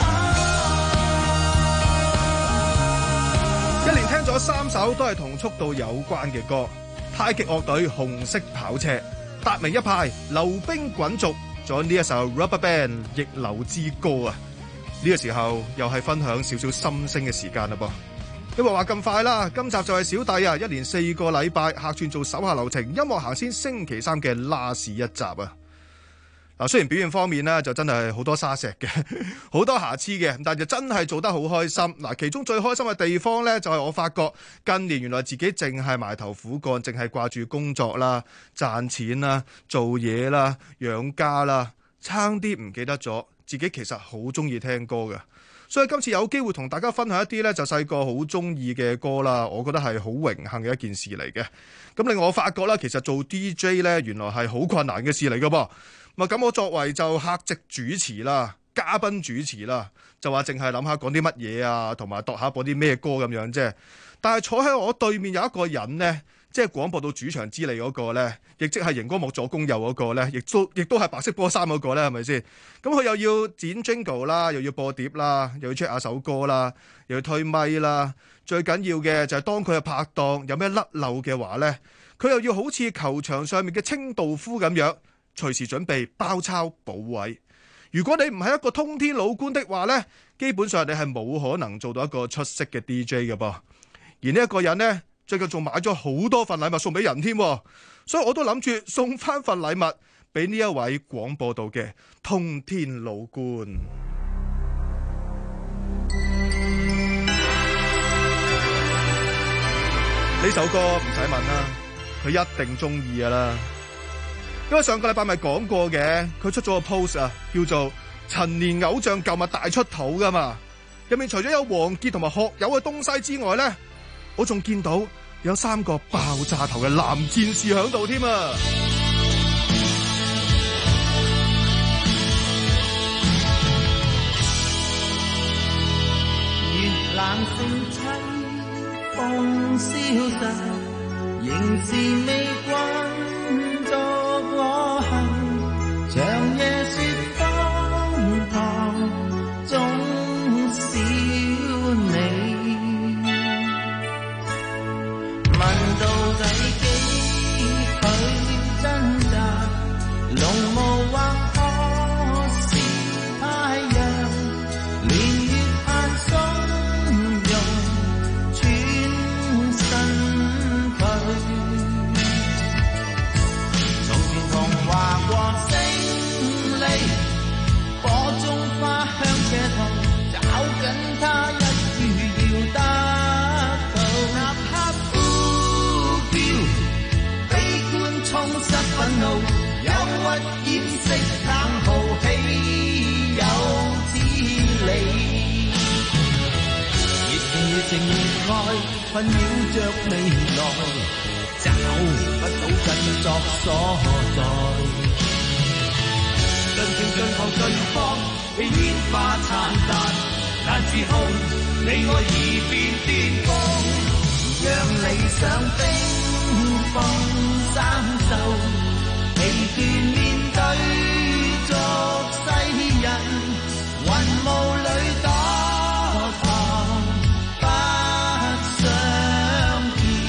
一連聽咗三首都係同速度有關嘅歌，太極樂隊紅色跑車、達明一派溜冰滾軸，仲有呢一首 Rubberband 逆流之歌啊！呢個時候又係分享少少心聲嘅時間啦噃。因為話咁快啦，今集就係小弟啊一連四個禮拜客串做手下留情音樂行先星期三嘅 last 一集啊！嗱，雖然表現方面呢就真係好多沙石嘅，好多瑕疵嘅，但就真係做得好開心。嗱，其中最開心嘅地方呢，就係我發覺近年原來自己淨係埋頭苦幹，淨係掛住工作啦、賺錢啦、做嘢啦、養家啦，差啲唔記得咗自己其實好中意聽歌嘅。所以今次有機會同大家分享一啲呢，就細個好中意嘅歌啦，我覺得係好榮幸嘅一件事嚟嘅。咁令我發覺啦，其實做 D J 呢，原來係好困難嘅事嚟㗎噃。咁我作為就客席主持啦、嘉賓主持啦，就話淨係諗下講啲乜嘢啊，同埋度下播啲咩歌咁樣啫。但係坐喺我對面有一個人呢，即係廣播到主場之利嗰個呢，亦即係熒光幕左公右嗰個呢，亦都亦都係白色波衫嗰個呢，係咪先？咁佢又要剪 jingle 啦，又要播碟啦，又要 check 下首歌啦，又要推咪啦。最緊要嘅就係當佢嘅拍檔有咩甩漏嘅話呢，佢又要好似球場上面嘅清道夫咁樣，隨時準備包抄補位。如果你唔係一個通天老官的話呢，基本上你係冇可能做到一個出色嘅 D J 嘅噃。而呢一個人呢，最近仲買咗好多份禮物送俾人添，所以我都諗住送翻份禮物俾呢一位廣播道嘅通天老官。呢首歌唔使問啦，佢一定中意噶啦。因為上個禮拜咪講過嘅，佢出咗個 post 啊，叫做陳年偶像舊物大出土噶嘛。入面除咗有王傑同埋學友嘅東西之外咧，我仲見到有三個爆炸頭嘅男戰士喺度添啊！ 月冷星凄，風蕭瑟，仍是未慣獨我行，長夜雪荒唐，終少你。問到底幾許掙扎，濃霧或可是太陽，年月盼鬆容，轉身退。 掩飾冷酷豈有此理？熱情熱情熱愛困擾着未來，找不到振作所在。盡情盡頭盡放，被煙花燦爛，但自控你我已變巔峰，讓理想冰封生鏽，疲倦面對俗世人，雲霧裏躲藏不相見。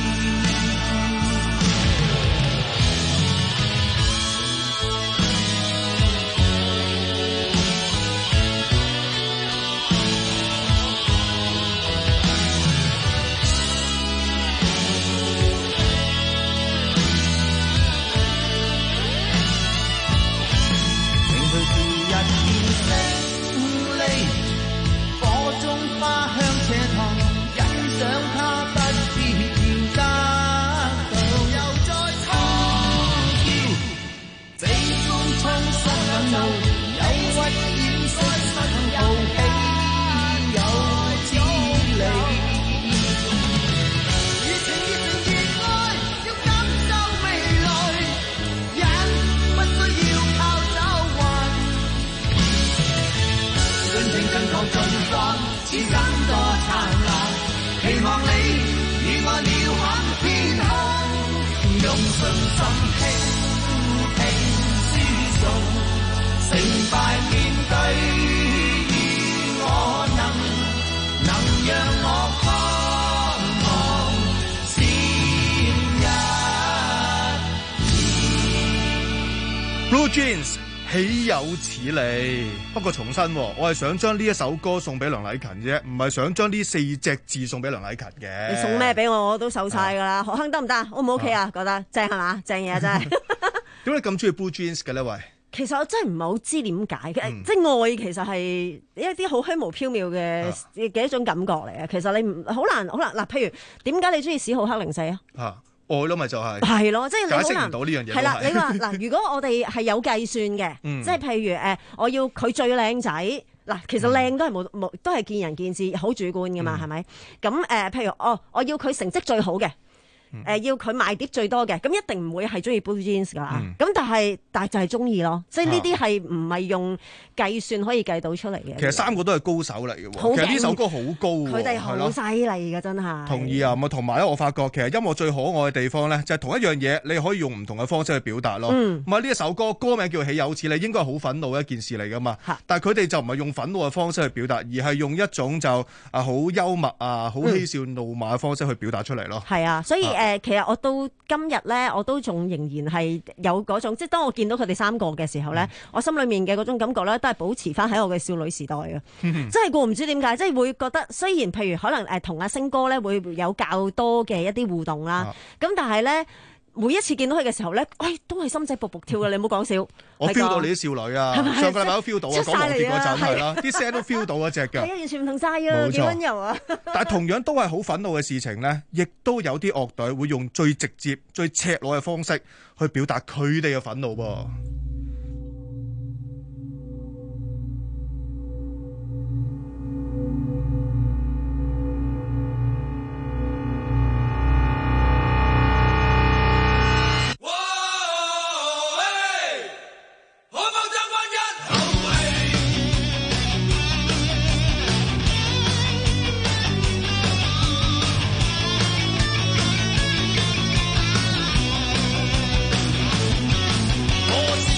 此生多燦爛，期望你與我鳥瞰天空，用信心傾聽輸送，成敗面對，與我能能讓我盼望先一 Blue Jeans。豈有此理！不過重申，我係想將呢一首歌送俾梁禮勤啫，唔係想將呢四隻字送俾梁禮勤嘅。 你送咩俾我，我都受晒㗎啦。何亨得唔得？O 唔 OK 啊？覺得正係嘛？正嘢真係。點解你咁中意 Blue Jeans 嘅呢？喂， 其實我真係唔係好知點解嘅，嗯、即係愛其實係一啲好虛無縹緲嘅嘅一種感覺嚟嘅。其實你唔好難好難嗱，譬如點解你中意史浩克零四啊？啊愛咯，咪就係係咯，即係你好難解釋唔到呢樣嘢。 係啦，你話嗱，如果我哋係有計算嘅，嗯、即係譬如誒，我要佢最靚仔嗱，其實靚都係冇冇，都係見仁見智，好主觀噶嘛，係咪、嗯？咁誒、呃，譬如哦，我要佢成績最好嘅。誒、呃、要佢賣碟最多嘅，咁一定唔會係中意 Blue Jeans 㗎啦。咁、嗯、但係但係就係中意咯，即係呢啲係唔係用計算可以計到出嚟嘅？ 其實三個都係高手嚟嘅喎，其實呢首歌好高喎， 佢哋好犀利㗎，真係。 同意啊，咁啊同埋咧，我發覺其實音樂最可愛嘅地方咧，就係同一樣嘢，你可以用唔同嘅方式去表達咯。咁啊呢一首歌歌名叫《豈有此理》，應該係好憤怒嘅一件事嚟㗎嘛。但係佢哋就唔係用憤怒嘅方式去表達，而係用一種就啊好幽默啊、好嬉笑怒罵嘅方式去表達出嚟咯。係、嗯、啊， 所以誒、呃，其實我到今日咧，我都仲仍然係有嗰種，即係當我見到佢哋三個嘅時候咧，嗯、我心裏面嘅嗰種感覺咧，都係保持翻喺我嘅少女時代嘅，真係過唔知點解，即係會覺得雖然譬如可能誒同阿星哥咧會有較多嘅一啲互動啦，咁、啊、但係咧。每一次見到佢嘅時候咧，喂、哎，都係心仔卜卜跳嘅，你唔好講笑。 我 feel 到你啲少女啊，係係上個禮拜都 feel 到啊，講黃傑嗰陣係啦，啲聲都 feel 到嗰隻嘅。係啊， 完全唔同晒啊，幾溫柔啊！ 但係同樣都係好憤怒嘅事情咧，亦都有啲樂隊會用最直接、最赤裸嘅方式去表達佢哋嘅憤怒噃。 我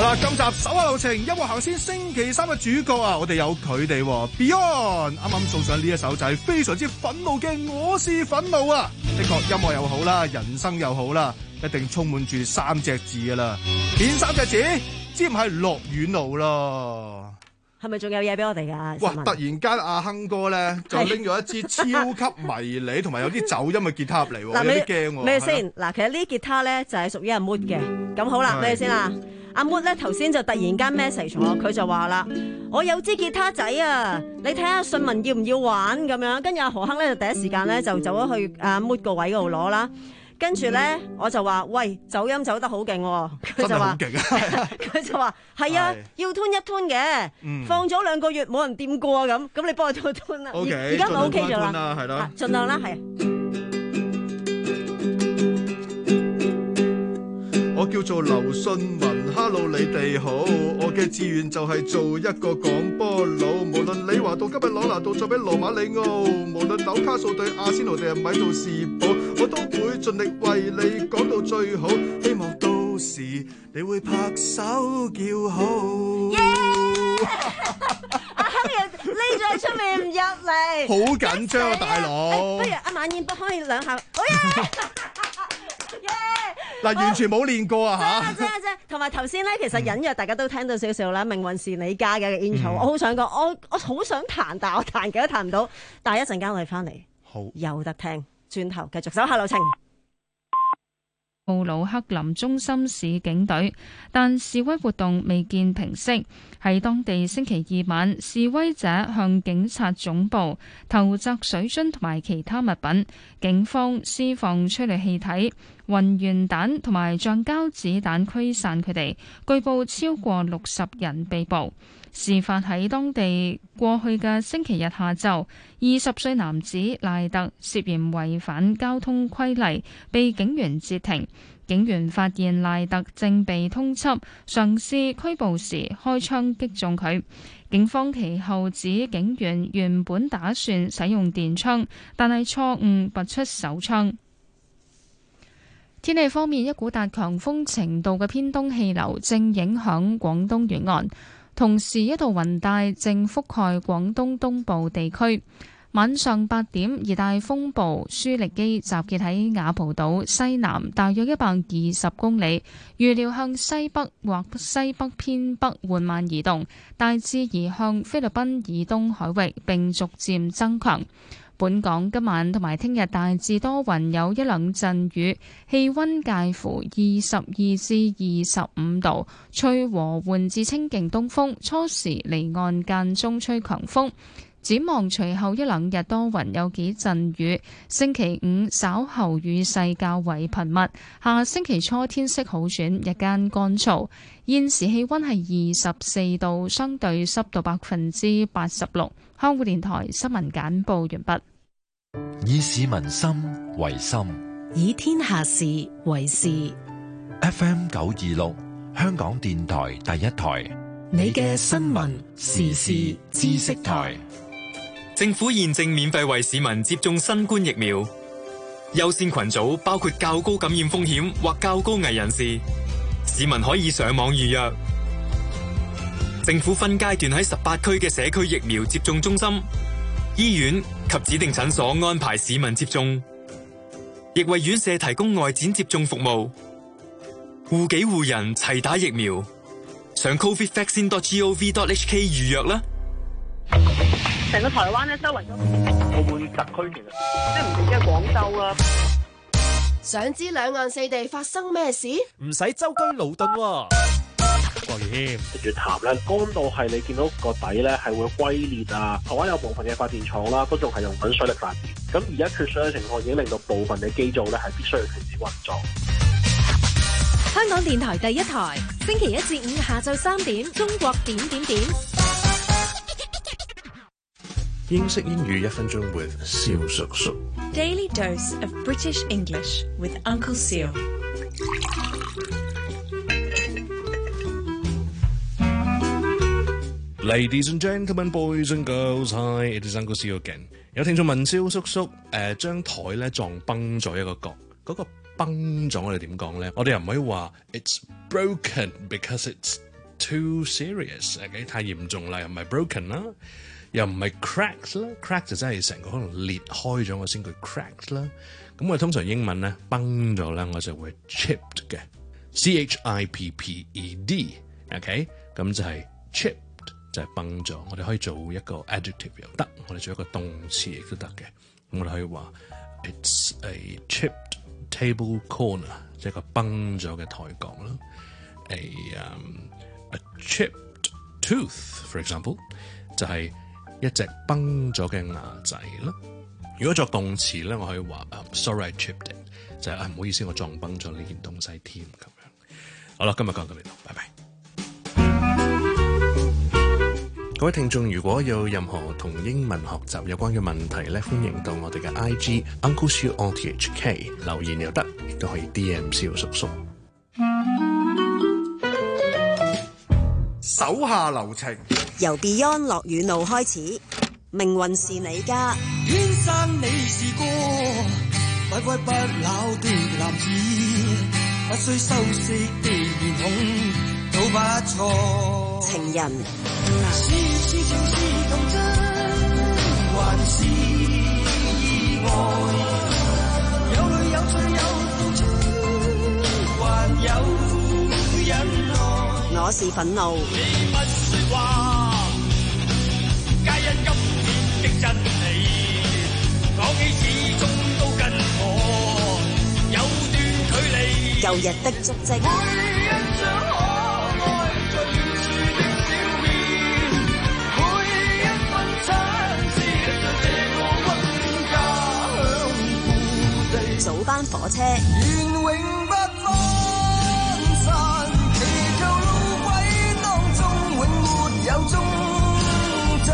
啦，今集手下留情音樂行先星期三嘅主角啊，我哋有佢哋 Beyond， 啱啱送上呢一首就係非常之憤怒嘅我是憤怒啊！的確音樂又好啦，人生又好啦，一定充滿住三隻字噶啦，邊三隻字？知唔係落雨路咯？ 係咪仲有嘢俾我哋㗎？ 哇！突然間阿亨哥咧就拎咗一支超級迷你同埋有啲走音嘅吉他入嚟喎，有啲驚喎。 咩先？嗱，其實呢啲吉他咧就係屬於阿 Mood 嘅。咁好啦，咩先啦？阿 Mood 咧頭先就突然間 message 我，佢就話啦：我有支吉他仔啊，你睇下信文要唔要玩咁樣？跟住阿何亨咧就第一時間咧就走咗去阿 Mood 個位嗰度攞啦。跟住咧，我就話：喂，走音走得好勁喎！佢就話：佢就話係啊，要吞一吞嘅，嗯、放咗兩個月冇人掂過咁，咁你幫佢吞啦。而家咪 OK 咗啦，係咯，盡量啦，係。 我叫做劉信文 ，Hello 你哋好，我嘅志願就係做一個廣播佬，無論李華道今日朗拿度再俾羅馬里奧，無論紐卡素對阿仙奴定係米杜士堡，我都會盡力為你講到最好，希望到時你會拍手叫好。 阿亨又匿咗喺出面唔入嚟， 好緊張啊大佬！ 不如阿晚宴不可以兩下，好嘢！ 嗱，完全冇練過啊嚇！ 真係真係，同埋頭先咧，其實隱約大家都聽到少少啦，命運是你家嘅 intro，我好想講，我我好想彈，但係我彈極都彈唔到。但係一陣間我哋翻嚟，好有得聽，轉頭繼續手下留情。 布魯克林中心市警隊，但示威活動未見平息。喺當地星期二晚，示威者向警察總部投擲水樽同埋其他物品，警方施放催淚氣體、雲源彈同埋橡膠子彈驅散佢哋。據報超過六十人被捕。事發喺當地過去嘅星期日下晝，二十歲男子賴特涉嫌違反交通規例，被警員截停。警員發現賴特正被通緝，嘗試拘捕時開槍擊中佢。警方其後指警員原本打算使用電槍，但係錯誤拔出手槍。天氣方面，一股達強風程度嘅偏東氣流正影響廣東沿岸，同時一道雲帶正覆蓋廣東東部地區。晚上八點，熱帶風暴舒力基集結喺雅蒲島西南大約一百二十公里，預料向西北或西北偏北緩慢移動，大致移向菲律賓以東海域並逐漸增強。本港今晚同埋聽日大致多雲，有一兩陣雨，氣溫介乎二十二至二十五度，吹和緩至清勁東風，初時離岸間中吹強風。展望隨後一兩日多雲，有幾陣雨。星期五稍後雨勢較為頻密，下星期初天色好轉，日間乾燥。現時氣溫係二十四度，相對濕度百分之八十六。香港電台新聞簡報完畢。 以市民心為心， 以天下事為事。 F M 九二六，香港電台第一台， 你嘅新聞時事知識台。 政府現正免費為市民接種新冠疫苗，優先群組包括較高感染風險或較高危人士，市民可以上網預約。政府分階段喺十八區嘅社區疫苗接種中心、醫院及指定診所安排市民接種，亦為院舍提供外展接種服務。護己護人齊打疫苗，上 covid vaccine dot gov dot h k 預約啦。 成個台灣咧，周圍都澳門特區，其實即係唔止係廣州啦。 想知兩岸四地發生咩事？ 唔使舟車勞頓喎。郭宇謙， 越潭咧乾到係你見到個底咧係會龜裂啊！台灣有部分嘅發電廠啦，都仲係用緊水力發電。咁而家缺水嘅情況已經令到部分嘅機組咧係必須要停止運作。 香港電台第一台，星期一至五下晝三點，中國點點點。 英式英語一分鐘 with 蕭叔叔。 Daily dose of British English with Uncle Seal。 Ladies and gentlemen, boys and girls, hi, it is Uncle Seal again。有聽眾問蕭叔叔，誒張台咧撞崩咗一個角，嗰、那個崩咗我哋點講咧？我哋又唔可以話 it's broken because it's too serious，OK， 太嚴重啦，又唔係 broken 啦，又唔係 cracked 啦 ，crack 就真係成個可能裂開咗，我先叫 cracked 啦。咁我哋通常英文咧崩咗咧，我就會 chipped 嘅 ，C H I P P E D，OK， 咁就係 chipped 就係崩咗。我哋可以做一個 adjective 又得，我哋做一個動詞亦都得嘅。咁我哋可以話 it's a chipped table corner， 即係個崩咗嘅台角啦。A um, a chipped tooth，for example， 就係一隻崩咗嘅牙仔啦。如果作動詞咧，我可以話、um, sorry I chipped it， 就係、是、啊唔好意思，我撞崩咗呢件東西添咁樣。好啦，今日講到呢度，拜拜。各位聽眾，如果有任何同英文學習有關嘅問題咧，歡迎到我哋嘅 I G Uncle Siu O T H K 留言又得，亦都可以 D M 蕭叔叔。 手下留情， 由 Beyond 落雨路開始，命運是你家。 天生你是個不屈不撓的男子，不需修飾的面孔都不錯。 情人是是情是童真，還是意外？有淚有罪有付出，還有忍耐。 我是憤怒。 你不說話，皆因今天的真理。講起始終都跟我有段距離。 舊日的足跡。 每一張可愛最遠處的笑面，每一份親切在這個溫暖家鄉故地。 早班火車。 願永不分散。有終站，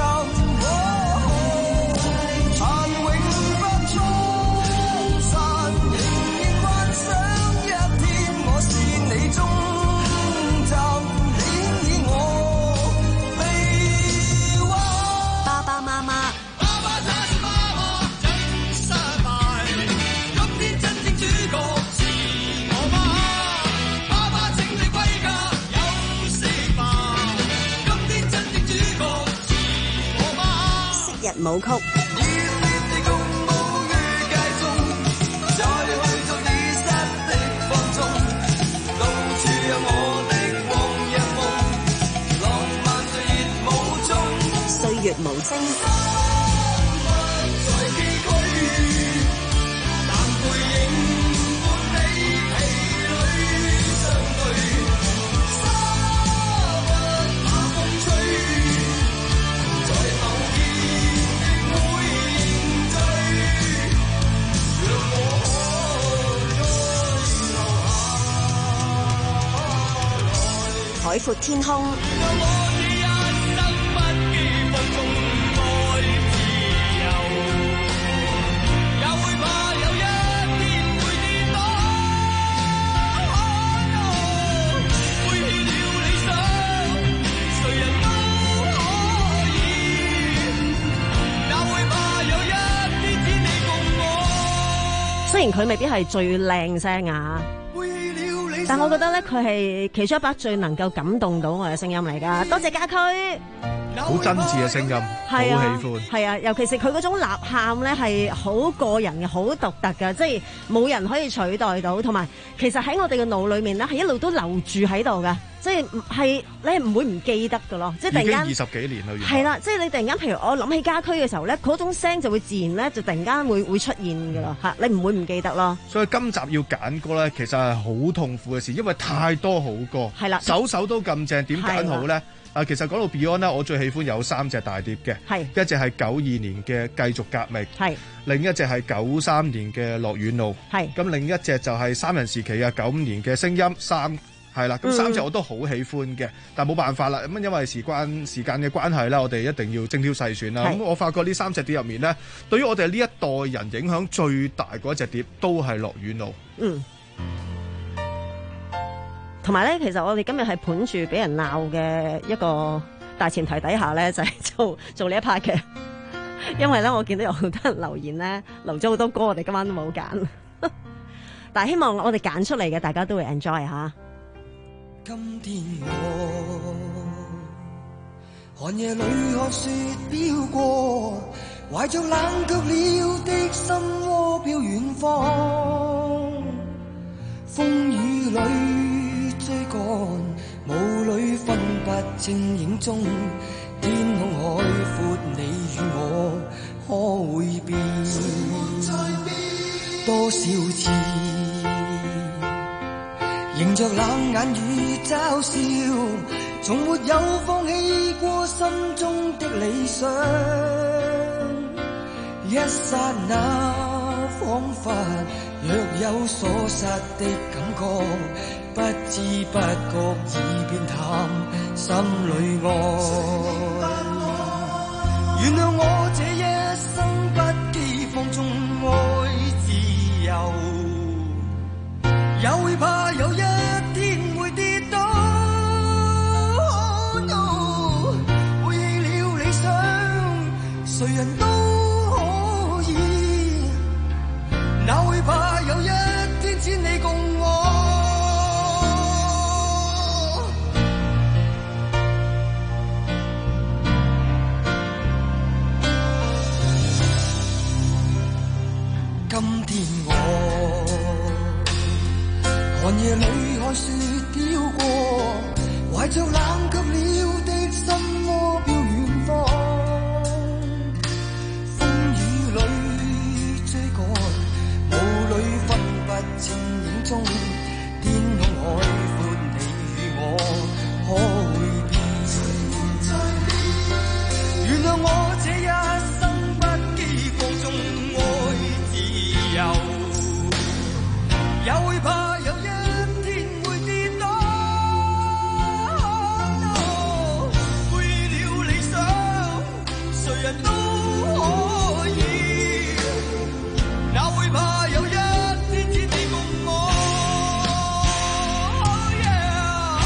殘永不衝散，仍然幻想一天我是你終站，你與我臂彎。 爸爸媽媽， 爸爸真是媽媽真失敗，今天真正主角是我媽，爸爸請你歸家休息吧。 昔日舞曲，歲月無聲。海闊天空，雖然佢未必係最靚聲啊，但我覺得咧，佢係其中一把最能夠感動到我嘅聲音嚟噶。多謝家駒， 好真摯嘅聲音，好喜歡。 係啊，尤其是佢嗰種吶喊咧，係好個人嘅，好獨特嘅，即係冇人可以取代到。同埋，其實喺我哋嘅腦裏面咧，係一路都留住喺度嘅，即係係你係唔會唔記得嘅咯。即係突然間已經二十幾年啦， 係啦，即係你突然間，譬如我諗起家駒嘅時候咧，嗰種聲就會自然咧，就突然間會會出現嘅咯嚇，你唔會唔記得咯。 所以今集要揀歌咧，其實係好痛苦嘅事，因為太多好歌， 係啦， 首首都咁正，點揀好咧？啊，其實講到 Beyond 咧，我最喜歡有三隻大碟嘅， 係一隻係九二年嘅繼續革命， 係另一隻係九三年嘅落遠路， 係咁另一隻就係三人時期嘅九五年嘅聲音三。係啦，咁三隻我都好喜歡嘅，嗯、但冇辦法啦，咁因為時關時間嘅關係啦，我哋一定要精挑細選啦。咁我發覺呢三隻碟入面咧，對於我哋呢一代人影響最大嗰一隻碟都係落遠路。 嗯。同埋咧，其實我哋今日係盤住俾人鬧嘅一個大前提底下咧，就係、是、做做呢一 part 嘅，因為咧我見到有好多人留言咧，留咗好多歌，我哋今晚都冇揀，但係希望我哋揀出嚟嘅，大家都會 enjoy 吓。 今天我寒夜裏看雪飄過，懷着冷卻了的心窩飄遠方，風雨裏追趕，霧裏分不清影蹤，天空海闊，你與我可會變？多少次迎着冷眼與嘲笑，從沒有放棄過心中的理想。一剎那彷彿若有所失的感覺，不知不覺已變淡心裏愛。原諒我這一生不羈放縱愛自由，也會怕有一天會跌倒。Oh no， 背棄了理想，誰人都可以，哪會怕有一天只你共我。今天我寒夜裏看雪飄過，懷着冷卻了的心窩飄遠方，風雨裏追趕，霧裏分不清影蹤，天空海闊，你與我可會變？原諒我這一生不羈放縱愛自由，也會怕有一天會跌倒。背棄了理想，誰人都可以，哪會怕有一天只你共我。Oh yeah，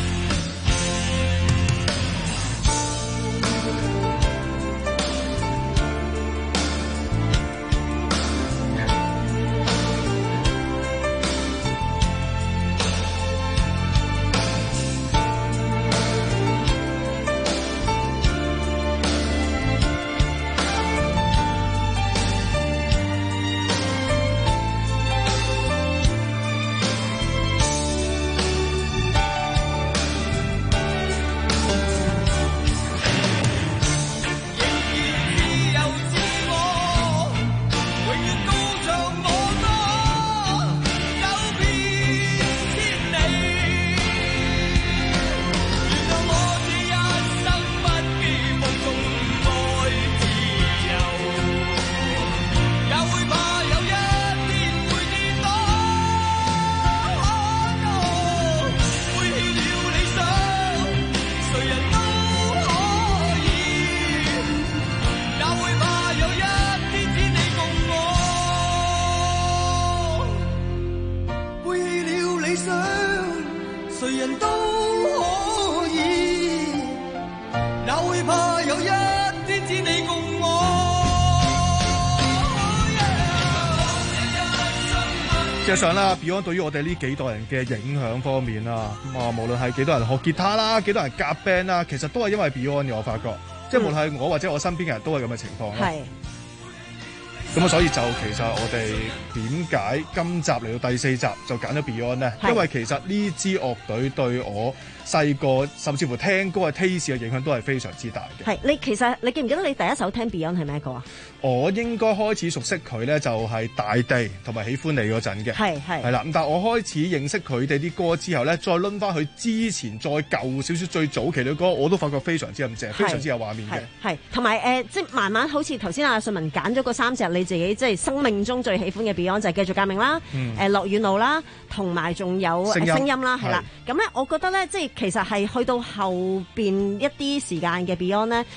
事實上啦 ，Beyond 對於我哋呢幾代人嘅影響方面啦，咁啊，無論係幾多人學吉他啦，幾多人夾 band 啦，其實都係因為 Beyond 嘅，我發覺，即係無論係我或者我身邊嘅人都係咁嘅情況啦。咁啊，所以就其實我哋點解今集嚟到第四集就揀咗 Beyond 咧？因為其實呢支樂隊對我細個甚至乎聽歌嘅 taste 嘅影響都係非常之大嘅。 係，你其實你記唔記得你第一首聽 Beyond 係咩歌啊？ 我應該開始熟悉佢咧，就係大地同埋喜歡你嗰陣嘅。係係係啦，咁但係我開始認識佢哋啲歌之後咧，再攆翻佢之前再舊少少最早期嘅歌，我都發覺非常之咁正，非常之有畫面嘅。 係同埋誒，即係慢慢好似頭先阿順文揀咗嗰三隻你自己即係生命中最喜歡嘅 Beyond 就係繼續革命啦，誒樂與怒啦，同埋仲有聲音啦，係啦。咁咧，我覺得咧，即係其實係去到後邊一啲時間嘅 Beyond 咧。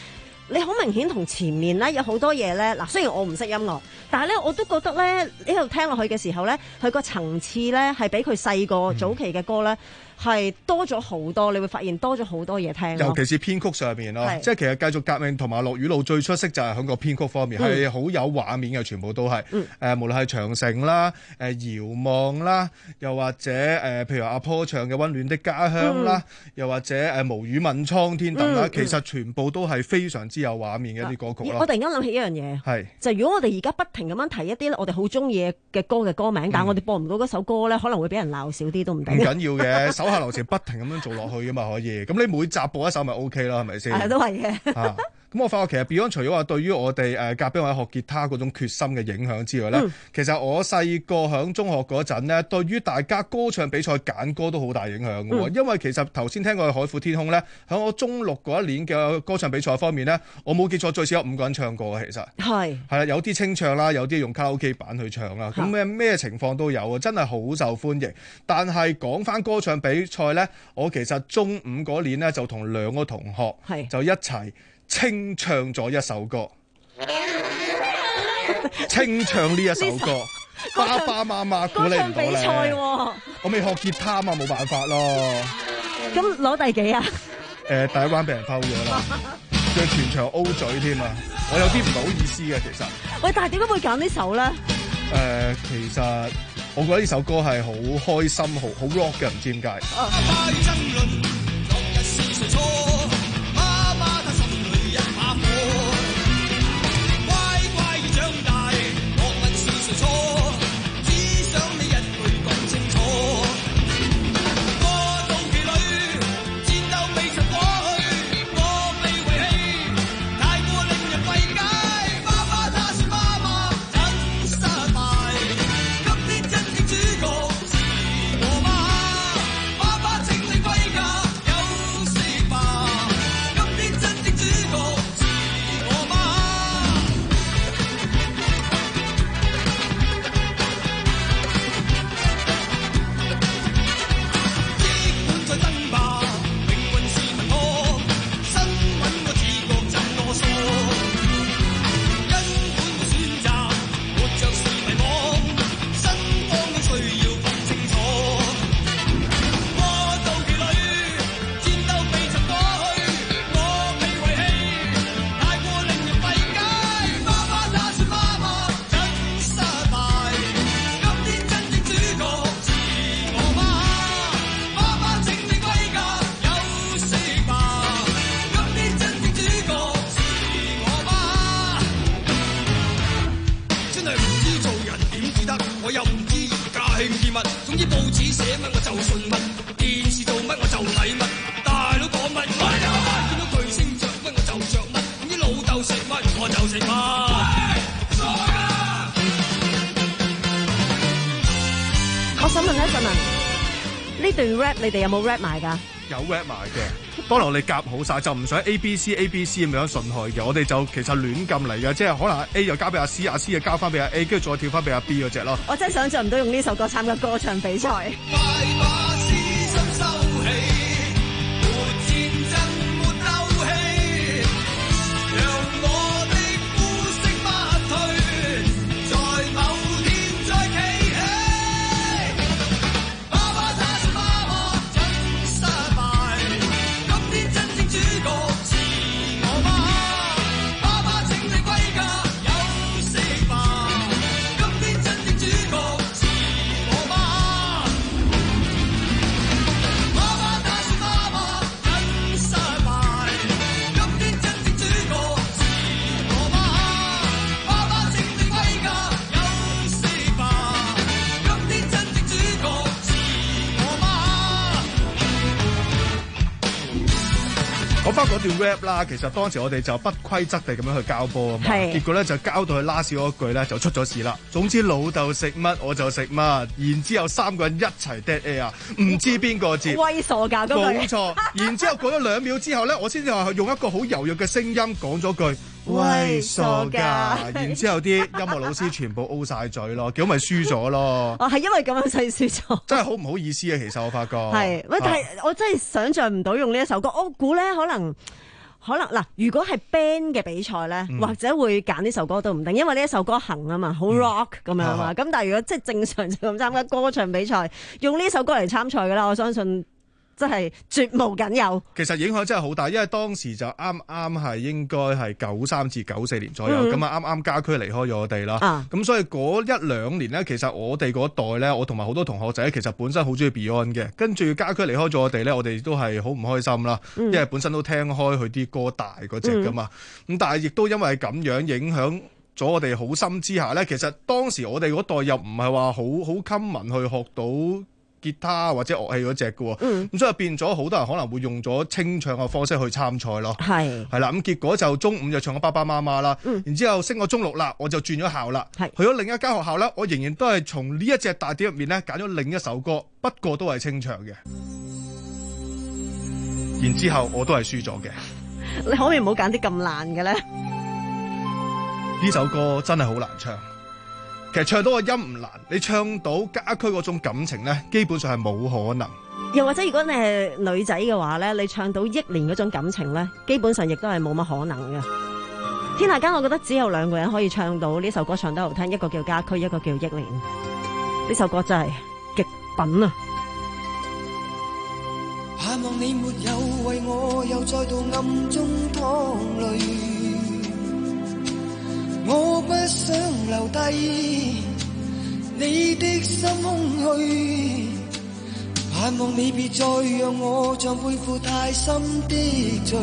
你好明顯同前面咧有好多嘢咧，嗱雖然我唔識音樂，但係咧我都覺得咧呢度聽落去嘅時候咧，佢個層次咧係比佢細個早期嘅歌咧係多咗好多，你會發現多咗好多嘢聽。 尤其是編曲上面咯，即係其實繼續革命同埋落雨路最出色就係喺個編曲方面係好、嗯、有畫面嘅，全部都係誒、嗯呃、無論係長城啦、誒、呃、遙望啦，又或者誒、呃、譬如阿坡唱嘅溫暖的家鄉啦，嗯、又或者誒、呃、無語問蒼天等啦、嗯，其實全部都係非常之有畫面嘅一啲歌曲咯。 我突然間諗起一樣嘢，係就係如果我哋而家不停咁樣提一啲咧，我哋好中意嘅歌嘅歌名，嗯、但係我哋播唔到嗰首歌咧，可能會俾人鬧少啲都唔定。 唔緊要嘅，手下留情，不停咁樣做落去噶嘛，可以。咁你每集播一首咪 O K 啦，係咪先？ 係都係嘅。 啊咁我發覺其實 Beyond 除咗話對於我哋誒夾 band 或者學吉他嗰種決心嘅影響之外咧、嗯，其實我細個響中學嗰陣咧，對於大家歌唱比賽揀歌都好大影響嘅喎、嗯。因為其實頭先聽過嘅海闊天空咧，喺我中六嗰一年嘅歌唱比賽方面咧，我冇記錯最少有五個人唱過嘅，其實係係啦，有啲清唱啦，有啲用卡拉 OK 版去唱啦，咁咩咩情況都有啊，真係好受歡迎。但係講翻歌唱比賽咧，我其實中五嗰年咧就同兩個同學就一齊清唱咗一首歌，清唱呢一首歌，爸爸媽媽鼓勵唔到咧。我未學吉他嘛，冇辦法咯。 咁攞第幾啊？ 誒、呃，第一關俾人偷咗啦，仲全場 O 嘴添啊！我有啲唔係好意思嘅，其實。 喂，但係點解會揀呢首咧？誒、 呃，其實我覺得呢首歌係好開心、好好 rock 嘅，唔知點解。啊你哋有冇 rap 埋㗎？ 有 rap 埋嘅，當然我哋夾好晒，就唔想 A B C A B C 咁樣順序嘅，我哋就其實亂撳嚟嘅，即係可能 A 又交俾阿 C， 阿 C 又交翻俾阿 A， 跟住再跳翻俾阿 B 嗰隻咯。 我真係想像唔到用呢首歌參加歌唱比賽。講翻嗰段 rap 啦，其實當時我哋就不規則地咁樣去交波啊嘛，結果咧就交到去 last 嗰句咧就出咗事啦。總之老豆食乜我就食乜，然之後三個人一齊 dead air 啊，唔知邊個接。威傻㗎嗰句。冇錯，然之後過咗兩秒之後咧，我先至話用一個好柔弱嘅聲音講咗句威傻㗎，然之後啲音樂老師全部 O 晒嘴咯，結果咪輸咗咯。哦，係因為咁樣所以輸咗。真係好唔好意思啊，其實我發覺。係，喂，但係我真係想像唔到用呢一首歌，我估咧可能。 可能嗱，如果係 band 嘅比賽咧， 嗯、 或者會揀呢首歌都唔定，因為呢一首歌行啊嘛，好 rock 咁樣啊嘛。咁、嗯、但係如果即係正常就咁參加歌唱比賽，用呢首歌嚟參賽㗎啦，我相信真係絕無僅有。 其實影響真係好大，因為當時就啱啱係應該係九三至九四年左右，咁啊啱啱家駒離開咗我哋啦。咁、啊、所以嗰一兩年呢，其實我哋嗰代呢，我同埋好多同學仔其實本身好中意 Beyond 嘅，跟住家駒離開咗我哋呢，我哋都係好唔開心啦，嗯、因為本身都聽開佢啲歌大嗰隻噶嘛。咁、嗯、但係亦都因為咁樣影響咗我哋好深之下呢，其實當時我哋嗰代又唔係話好好 common 去學到吉他或者樂器嗰隻嘅喎，咁、嗯、所以變咗好多人可能會用咗清唱嘅方式去參賽咯。係係啦，咁結果就中五就唱咗爸爸媽媽啦，嗯、然之後升咗中六啦，我就轉咗校啦，去咗另一間學校啦，我仍然都係從呢一隻大碟入面咧揀咗另一首歌，不過都係清唱嘅。然之後我都係輸咗嘅。 你可唔可以唔好揀啲咁爛嘅咧？ 呢首歌真係好難唱。其實唱到個音唔難，你唱到家駒嗰種感情咧，基本上係冇可能。 又或者如果你係女仔嘅話咧，你唱到憶蓮嗰種感情咧，基本上亦都係冇乜可能嘅。天下間，我覺得只有兩個人可以唱到呢首歌唱得好聽，一個叫家駒，一個叫憶蓮。呢首歌真係極品啊！ 盼望你沒有為我又再度暗中淌淚，我不想留低你的心空虛，盼望你別再讓我像背負太深的罪，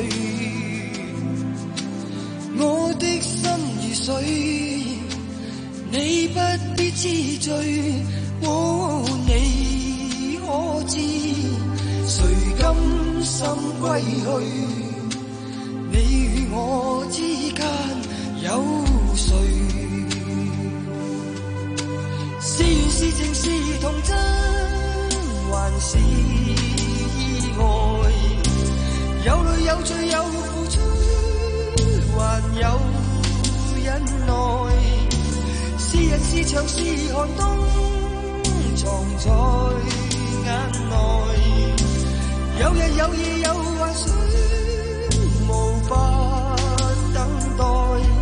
我的心如水，你不必知罪，哦，你可知誰甘心歸去，你與我之間有誰？是緣是情是童真，還是意外？有淚有罪有付出，還有忍耐。是人是牆是寒冬，藏在眼內。有日有夜有幻想，無法等待。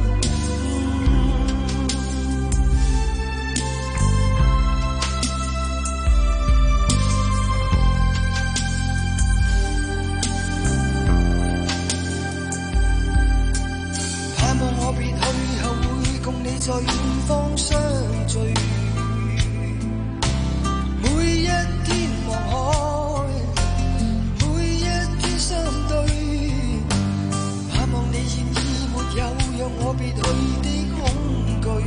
我別去後會共你在遠方相聚，每一天望海，每一天相對，盼望你現已沒有讓我別去的恐懼，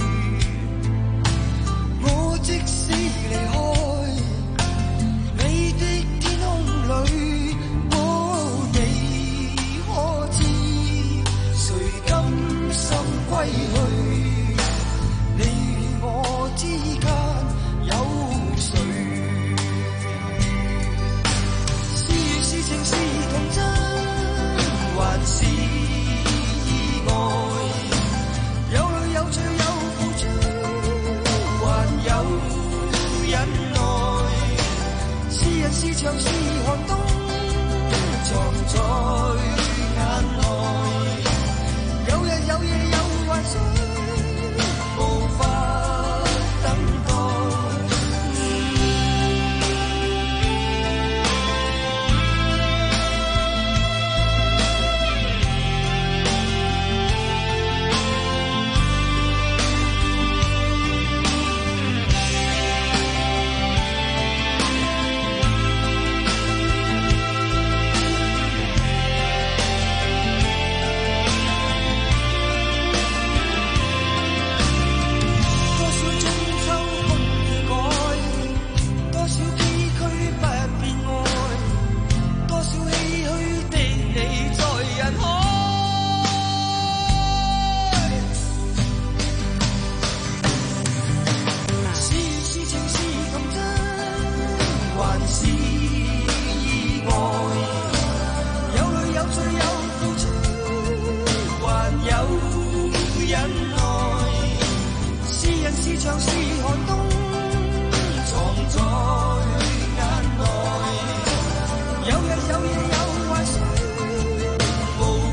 我即使離開你的天空裏，哦，你可知誰甘心歸去，你與我之間有誰？是緣是情是童真，還是意外？有淚有罪有付出，還有忍耐。是人是牆是寒冬，藏在眼內。有日有夜有幻想，無法等待。有日有夜有幻想，無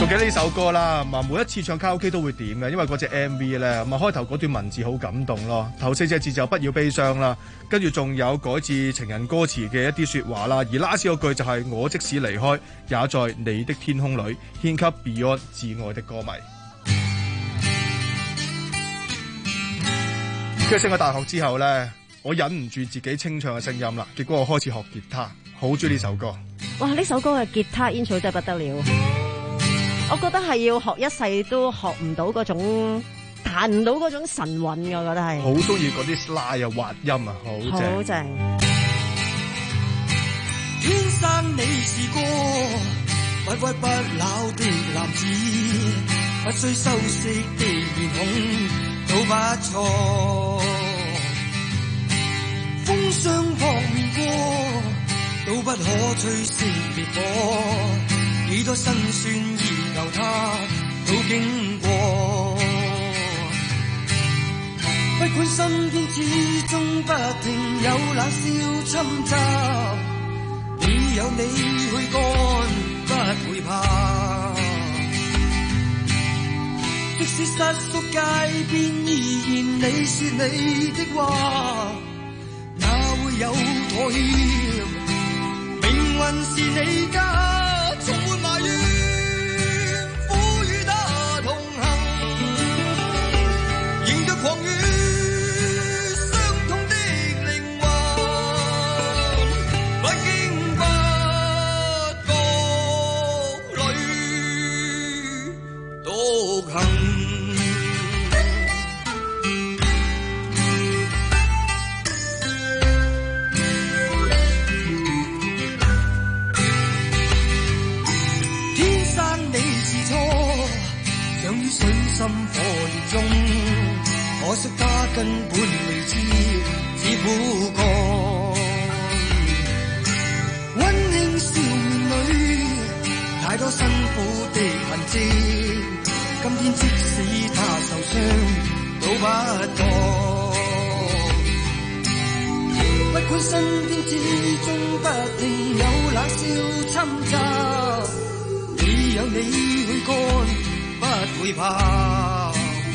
記得呢首歌啦，咁啊每一次唱卡拉 OK 都會點嘅，因為嗰隻 M V 咧，咁啊開頭嗰段文字好感動咯，頭四隻字就不要悲傷啦，跟住仲有改自情人歌詞嘅一啲説話啦，而 last 嗰句就係我即使離開，也在你的天空裏，獻給 Beyond 摯愛的歌迷。跟住升咗大學之後咧，我忍唔住自己清唱嘅聲音啦，結果我開始學吉他，好中意呢首歌。 哇！呢首歌嘅吉他演奏真係不得了，我覺得係要學一世都學唔到嗰種彈唔到嗰種神韻嘅，我覺得係。 好中意嗰啲 slide 啊、滑音啊，好正。 好正。 天生你是個不屈不撓的男子，不需修飾的面孔都不錯，風霜撲面過都不可吹熄烈火，幾多辛酸而由他都經過，不管身邊始終不停有冷笑侵襲，你有你去幹不會怕，即使失足街邊依然你說你的話，哪會有妥協，命運是你家，充滿埋怨，苦與他同行，迎着狂雨，傷痛的靈魂，不經不覺裏獨行。心火熱中，可惜他根本未知，只苦幹。溫馨笑面裏，太多辛苦的痕跡。今天即使他受傷，都不覺。不管身邊始終不停有冷笑侵襲，你有你去幹。不會怕，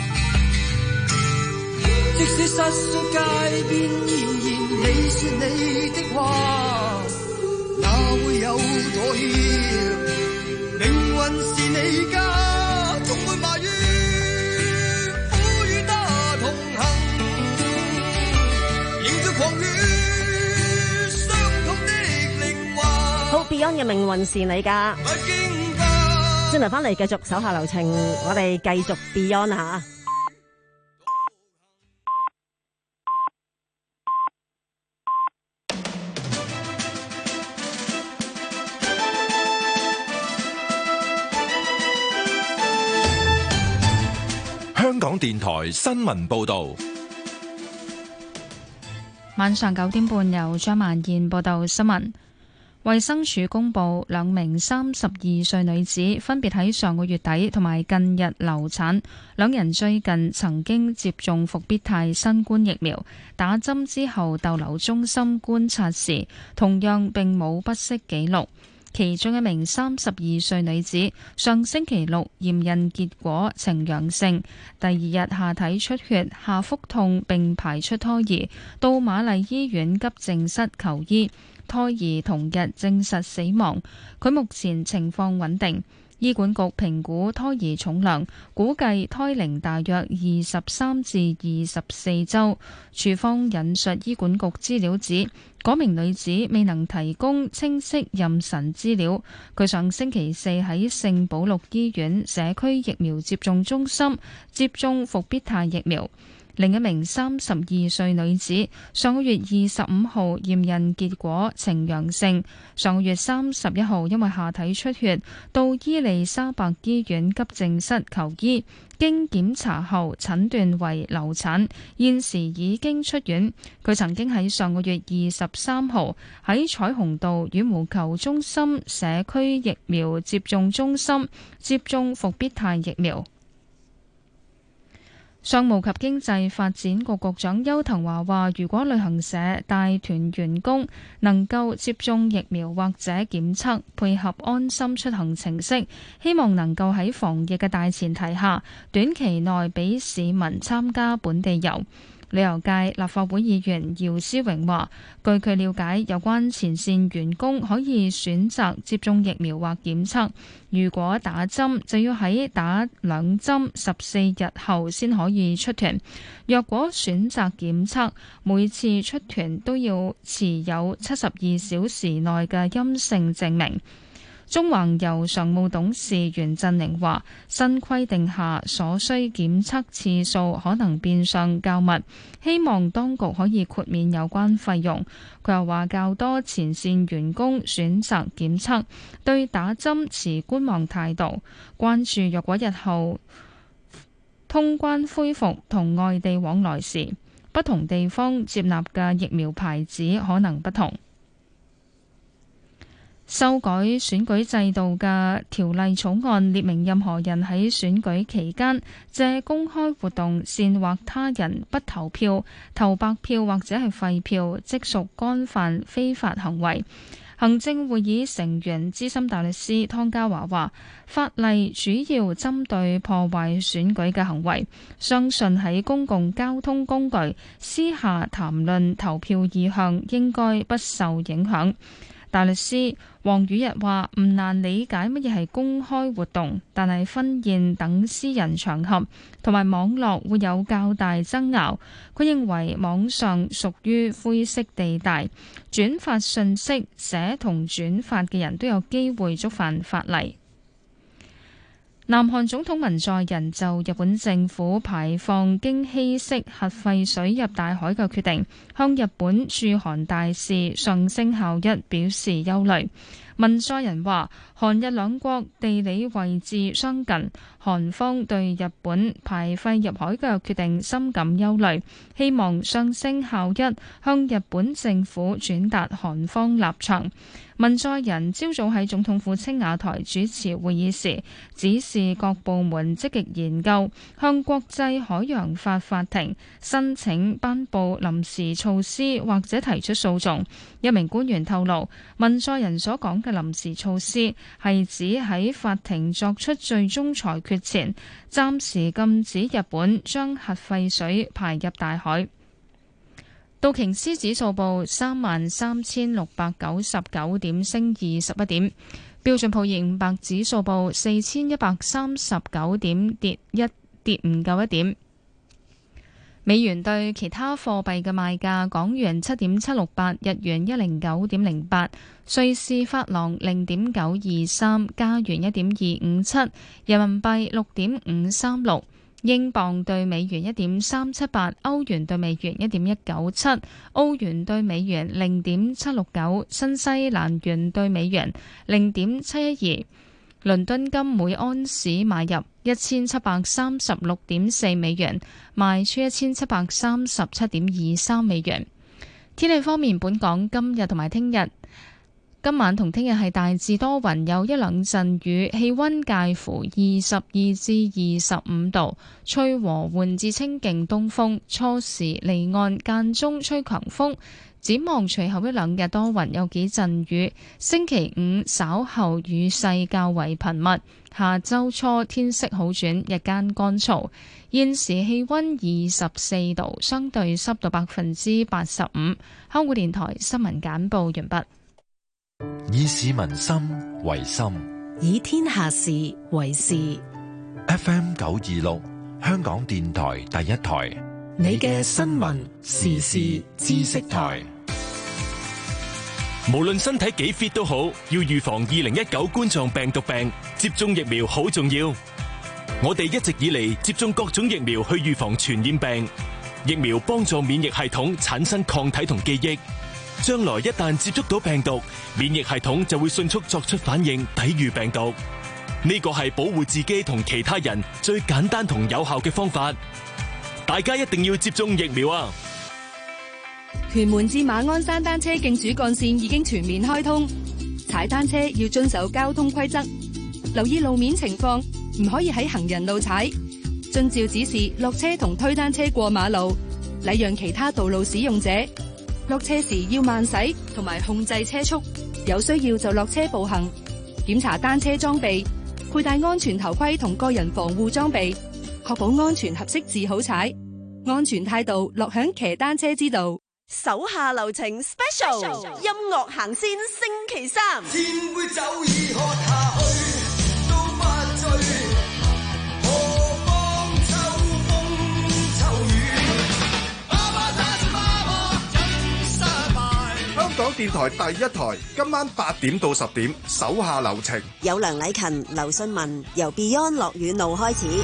即使失足街邊，依然你說你的話，哪會有妥協？命運是你家，充滿埋怨，苦與他同行，迎着狂雨，傷痛的靈魂。 好 Beyond 嘅命運是你家。轉頭翻嚟繼續手下留情，我哋繼續 Beyond 吓。 香港電台新聞報道， 晚上九點半由張曼燕報道新聞。衛生署公布兩名三十二歲女子分別喺上個月底同埋近日流產，兩人最近曾經接種復必泰新冠疫苗，打針之後逗留中心觀察時，同樣並冇不適記錄。其中一名三十二歲女子上星期六驗孕結果呈陽性，第二日下體出血、下腹痛並排出胎兒，到瑪麗醫院急症室求醫。胎兒同日證實死亡，佢目前情況穩定。醫管局評估胎兒重量，估計胎齡大約二十三至二十四周。署方引述醫管局資料指，嗰名女子未能提供清晰妊娠資料。佢上星期四喺聖保祿醫院社區疫苗接種中心接種復必泰疫苗。另一名三十二歲女子上個月二十五號驗孕結果呈陽性，上個月三十一號因為下體出血到伊利沙伯醫院急症室求醫，經檢查後診斷為流產，現時已經出院。佢曾經喺上個月二十三號喺彩虹道羽毛球中心社區疫苗接種中心接種復必泰疫苗。 商務及經濟發展局局長邱騰華話，如果旅行社帶團員工能夠接種疫苗或者檢測，配合安心出行程式，希望能夠喺防疫嘅大前提下，短期內俾市民參加本地遊。旅遊界立法會議員姚思榮話，據佢了解，有關前線員工可以選擇接種疫苗或檢測，如果打針就要喺打兩針十四日後先可以出團，若果選擇檢測，每次出團都要持有七十二小時內嘅陰性證明。中環遊常務董事袁振寧話，新規定下所需檢測次數可能變相較密，希望當局可以豁免有關費用。佢又話，較多前線員工選擇檢測，對打針持觀望態度，關注若果日後通關恢復同外地往來時，不同地方接納嘅疫苗牌子可能不同。修改選舉制度嘅條例草案列明，任何人喺選舉期間借公開活動煽惑他人不投票、投白票或者係廢票，即屬干犯非法行為。行政會議成員資深大律師湯家驊話，法例主要針對破壞選舉嘅行為，相信喺公共交通工具私下談論投票意向應該不受影響。大律師黃宇日話，唔難理解乜嘢係公開活動，但係婚宴等私人場合同埋網絡會有較大爭拗。佢認為網上屬於灰色地帶，轉發信息寫同轉發嘅人都有機會觸犯法例。南韓總統文在寅就日本政府排放經稀釋核廢水入大海嘅決定，向日本駐韓大使上升孝一表示憂慮。文在寅話，韓日兩國地理位置相近，韓方對日本排廢入海嘅決定深感憂慮，希望上升孝一向日本政府轉達韓方立場。文在寅朝早喺總統府青瓦台主持會議時，指示各部門積極研究向國際海洋法法庭申請頒布臨時措施或者提出訴訟。一名官員透露，文在寅所講嘅臨時措施係指喺法庭作出最終裁決前，暫時禁止日本將核廢水排入大海。道瓊斯指數報三萬三千六百九十九點，升二十一點。標準普爾五百指數報四千一百三十九點，跌一跌唔夠一點。美元對其他貨幣嘅賣價：港元七點七六八，日元一零九點零八，瑞士法郎零點九二三，加元一點二五七，人民幣六點五三六。英鎊對美元一點三七八，歐元對美元一點一九七，澳元對美元零點七六九，新西蘭元對美元零點七一二。倫敦金每安士買入一千七百三十六點四美元，賣出一千七百三十七點二三美元。天氣方面，本港今日同埋聽日。今晚同聽日係大致多雲，有一兩陣雨，氣溫介乎二十二至二十五度，吹和緩至清勁東風，初時離岸間中吹強風。展望隨後一兩日多雲，有幾陣雨。星期五稍後雨勢較為頻密，下周初天色好轉，日間乾燥。現時氣溫二十四度，相對濕度百分之八十五。香港電台新聞簡報完畢。 以市民心為心， 以天下事為事。 F M 九二六，香港電台第一台， 你嘅新聞時事知識台。 無論身體幾 fit 都好，要預防二零一九冠狀病毒病，接種疫苗好重要。我哋一直以嚟接種各種疫苗去預防傳染病，疫苗幫助免疫系統產生抗體同記憶。將來一旦接觸到病毒，免疫系統就會迅速作出反應，抵禦病毒。呢個係保護自己同其他人最簡單同有效嘅方法。大家一定要接種疫苗啊！ 屯門至馬鞍山單車徑主幹線已經全面開通，踩單車要遵守交通規則，留意路面情況，唔可以喺行人路踩。 遵照指示落車同推單車過馬路，禮讓其他道路使用者。落車時要慢駛同埋控制車速，有需要就落車步行。檢查單車裝備，佩戴安全頭盔同個人防護裝備，確保安全合適至好踩。安全態度落響騎單車之道。 手下留情 special 音樂行先星期三， 千杯酒已喝下去都不醉，何況秋風秋雨。 香港電台第一台，今晚八點到十點，手下留情。 有梁禮勤、劉信文，由 Beyond 落雨路開始。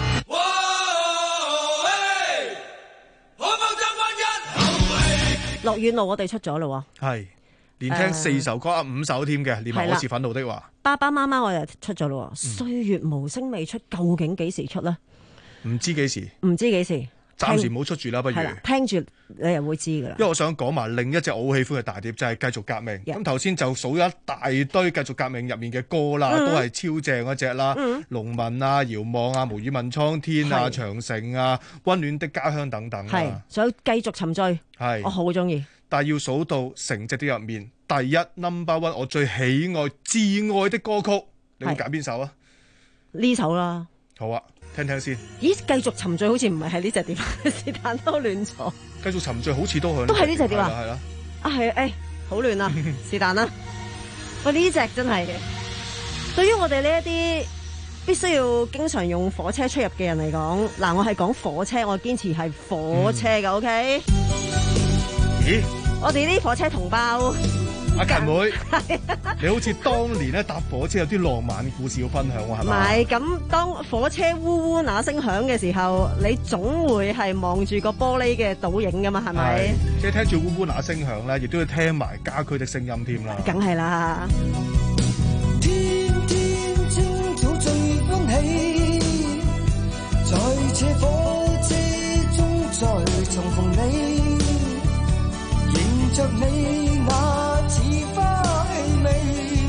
落雨路我哋出咗咯， 係連聽四首歌啊，五首添嘅，連埋我是憤怒的話。 爸爸媽媽我又出咗咯，歲月無聲未出，究竟幾時出呢？ 唔知幾時， 唔知幾時， 暫時唔好出住啦，不如聽住你又會知噶啦。 因為我想講埋另一隻我好喜歡嘅大碟，就係、是《繼續革命》。咁頭先就數咗一大堆《繼續革命》入面嘅歌啦，嗯、都係超正嗰隻啦，嗯《農民》啊、《遙望》啊、《無語問蒼天》啊、《長城》啊、《溫暖的家鄉》等等。 係，仲有《繼續沉醉》， 係我好中意。 但係要數到成隻碟入面第一 number one， 我最喜愛、至愛的歌曲，你會揀邊首啊？ 呢首啦。 好啊，聽聽先。 咦，繼續沉醉好似唔係係呢隻碟，是但都亂咗。 繼續沉醉好似都係。 都係呢隻碟啊？ 係啦。 啊係，誒，好亂啊，是但啦。喂，呢隻真係，對於我哋呢一啲必須要經常用火車出入嘅人嚟講，嗱，我係講火車，我堅持係火車嘅、嗯、，OK？ 咦？ 我哋啲火車同胞， 阿勤妹，你好似當年咧搭火車有啲浪漫故事要分享喎，係咪？ 唔係，咁當火車嗚嗚那聲響嘅時候，你總會係望住個玻璃嘅倒影噶嘛，係咪？ 即係聽住嗚嗚那聲響咧，亦都要聽埋家駒的聲音添啦。 梗係啦。 天天清早最歡喜，在這火車中再重逢你。着你那似花氣味，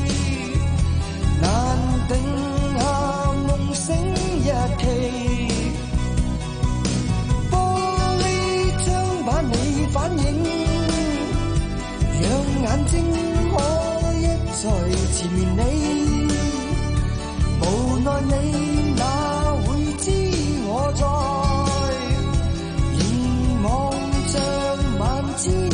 難定下夢醒日期。玻璃窗把你反映，讓眼睛可一再纏綿你。無奈你哪會知我在凝望着萬千。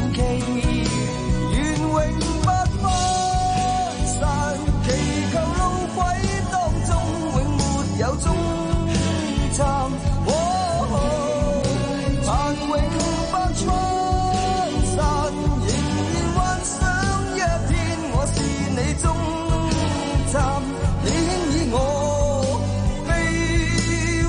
願永不分散，祈求路軌當中永沒有終站。哦，但永不分散，仍然幻想一天我是你終站，你輕以我臂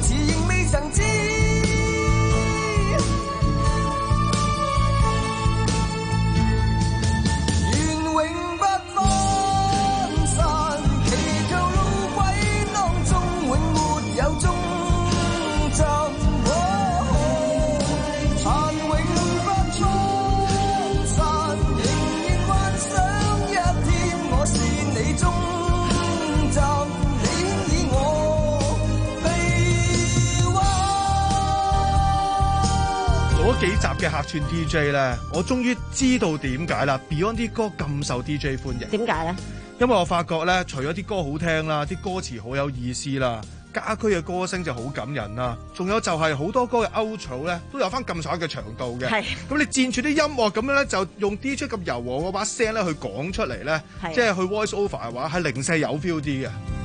似仍未曾知。願永不分散，祈求路軌當中永沒有終站。殘永不衝散，仍然幻想一天我是你終站，你以我臂彎。 做咗幾集嘅客串 D J 咧，我終於知道點解啦 Beyond 啲歌咁受 D J 歡迎。 點解咧？ 因為我發覺咧，除咗啲歌好聽啦，啲歌詞好有意思啦，家駒嘅歌聲就好感人啦，仲有就係好多歌嘅 outro 咧都有翻咁上下嘅長度嘅。係。咁你佔住啲音樂咁樣咧，就用 D J 咁柔和嗰把聲咧去講出嚟咧，即係去 voice over 嘅話，係零舍有 feel 啲嘅。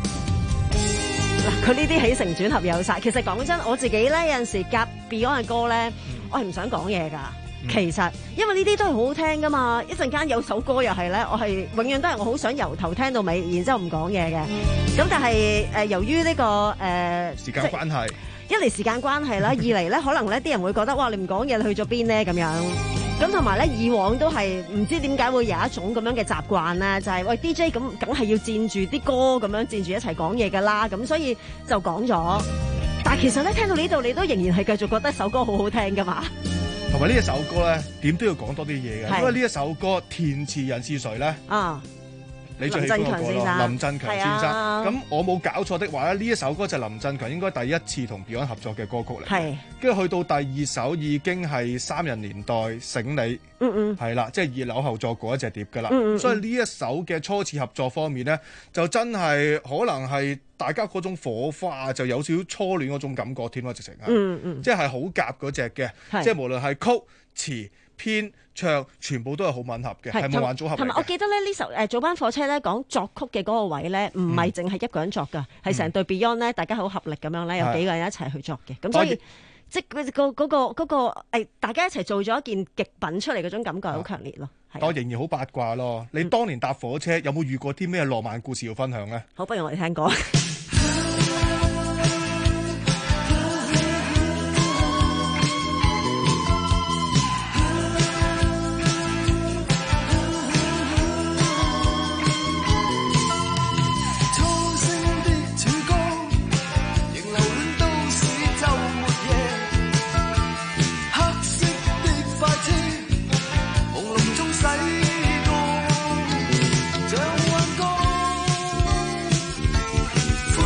佢呢啲起承轉合有晒。其實講真，我自己咧有陣時夾 Beyond 嘅歌咧，我係唔想講嘢㗎。其實，因為呢啲都係好好聽噶嘛，一陣間有首歌又係咧，我係永遠都係我好想由頭聽到尾，然之後唔講嘢嘅。咁但係誒、呃，由於呢、這個誒、呃、 時間關係， 一嚟時間關係啦，二嚟咧可能咧啲人會覺得哇，你唔講嘢，你去咗邊咧咁樣。咁同埋咧，以往都係唔知點解會有一種咁樣嘅習慣咧，就係、是、喂 D J 咁，梗係要佔住啲歌咁樣佔住一齊講嘢噶啦，咁所以就講咗。但係其實咧聽到呢度，你都仍然係繼續覺得首歌好好聽噶嘛。 同埋呢一首歌咧，點都要講多啲嘢嘅，因為呢一首歌填詞人是誰咧？啊，你最喜歡嗰個咯，林振強先生。咁我冇搞錯的話咧，呢一首歌就係林振強應該第一次同 Beyond 合作嘅歌曲嚟。係，跟住去到第二首已經係三人年代醒你，嗯嗯，係啦，即係二樓後座嗰一隻碟㗎啦。嗯嗯，所以呢一首嘅初次合作方面咧，就真係可能係大家嗰種火花就有少少初戀嗰種感覺添咯，直情係，嗯嗯，即係好夾嗰隻嘅，即係無論係曲詞編唱全部都係好吻合嘅，係夢幻組合嚟嘅。 同埋我記得咧呢首誒早班火車咧講作曲嘅嗰個位咧，唔係淨係一個人作㗎，係成隊 Beyond 咧，大家好合力咁樣咧，有幾個人一齊去作嘅。咁所以即係嗰個嗰個嗰個誒，大家一齊做咗一件極品出嚟嗰種感覺好強烈咯。 我仍然好八卦咯，你當年搭火車有冇遇過啲咩浪漫故事要分享咧？ 好，不如我哋聽歌。 歡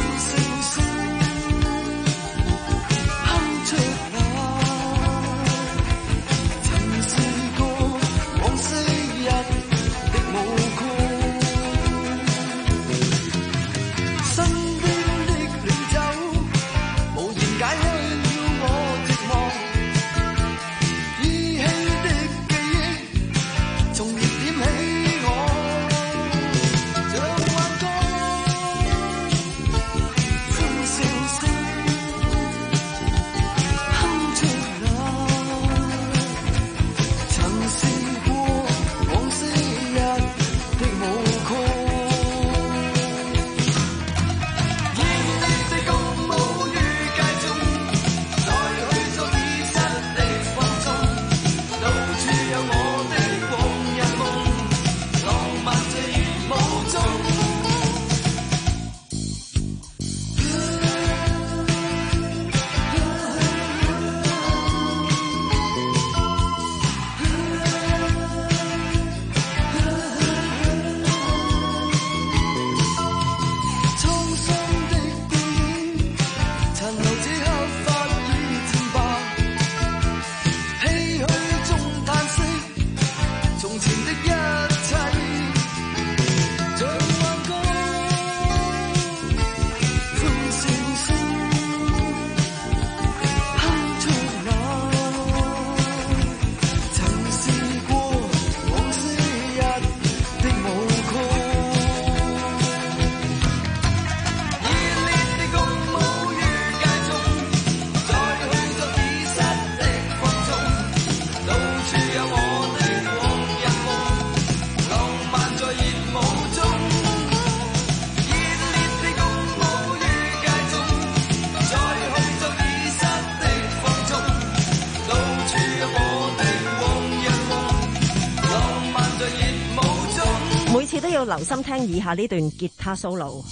要留心聽以下呢段吉他 solo。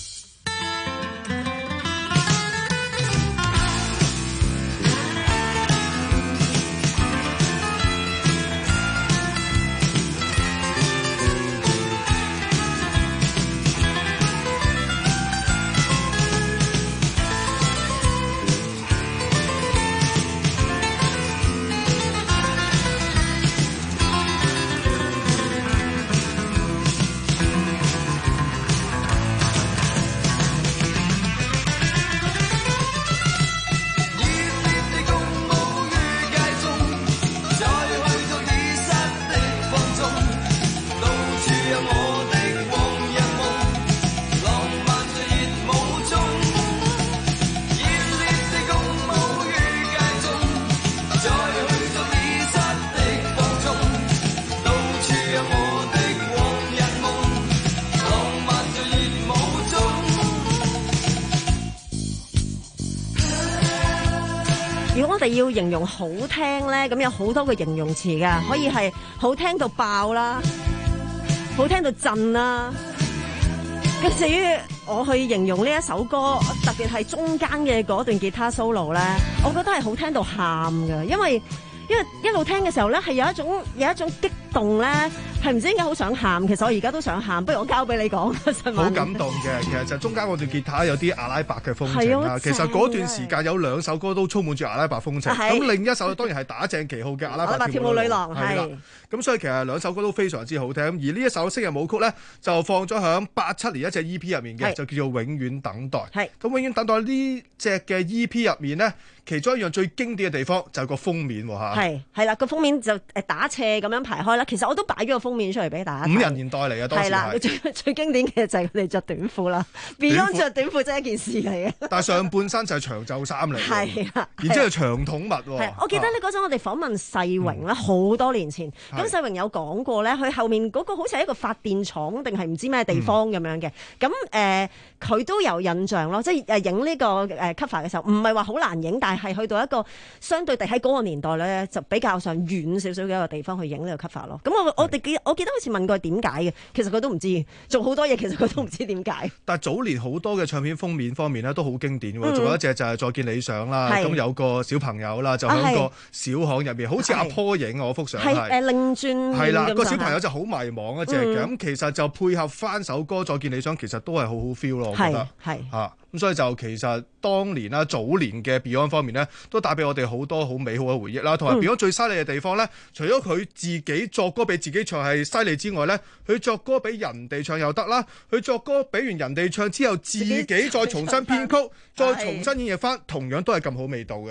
如果我哋要形容好聽咧，咁有好多個形容詞㗎，可以係好聽到爆啦，好聽到震啦。咁至於我去形容呢一首歌，特別係中間嘅嗰段吉他 solo 咧，我覺得係好聽到喊㗎，因為因為一路聽嘅時候咧，係有一種有一種激動咧，係唔知點解好想喊。其實我而家都想喊，不如我交俾你講。 好感動嘅，其實就中間嗰段吉他有啲阿拉伯嘅風情啦。其實嗰段時間有兩首歌都充滿住阿拉伯風情。咁另一首當然係打正旗號嘅阿拉伯跳舞女郎。係啦，咁所以其實兩首歌都非常之好聽。而呢一首《昔日舞曲》咧，就放咗響八七年一隻 E P 入面嘅，就叫做《永遠等待》。係咁，《永遠等待》呢隻嘅 E P 入面咧，其中一樣最經典嘅地方就係個封面喎嚇。係係啦，個封面就誒打斜咁樣排開啦。其實我都擺咗個封面出嚟俾大家睇。五人年代嚟嘅當時係。係啦，最最經典嘅就係佢哋着短褲啦。Beyond 着短褲真係一件事嚟嘅。但係上半身就係長袖衫嚟。係啊，然之後長筒襪喎。係，我記得咧嗰陣我哋訪問世榮咧，好多年前，咁世榮有講過咧，佢後面嗰個好似係一個發電廠定係唔知咩地方咁樣嘅。咁誒，佢都有印象咯，即係誒影呢個誒 cover 嘅時候，唔係話好難影，但係去到一個相對地喺嗰個年代咧，就比較上遠少少嘅一個地方去影呢個 cover 咯。咁我我哋記我記得好似問過點解嘅，其實佢都唔知，做好多嘢其實佢都唔知點解。但係早年好多嘅唱片封面方面咧都好經典喎，仲、嗯、有一隻就係再見理想啦，咁有個小朋友啦，就喺個小巷入邊，好似阿坡影我幅相係誒擰轉係啦，個小朋友就好迷茫一隻嘅，咁、嗯、其實就配合翻首歌再見理想，其實都係好好 feel 咯，我覺得係嚇。咁所以就其實當年啦，早年嘅 Beyond 方面咧，都帶俾我哋好多好美好嘅回憶啦。同埋 Beyond 最犀利嘅地方咧，除咗佢自己作歌俾自己唱係犀利之外咧，佢作歌俾人哋唱又得啦。佢作歌俾完人哋唱之後，自己再重新編曲，再重新演繹翻，同樣都係咁好味道嘅。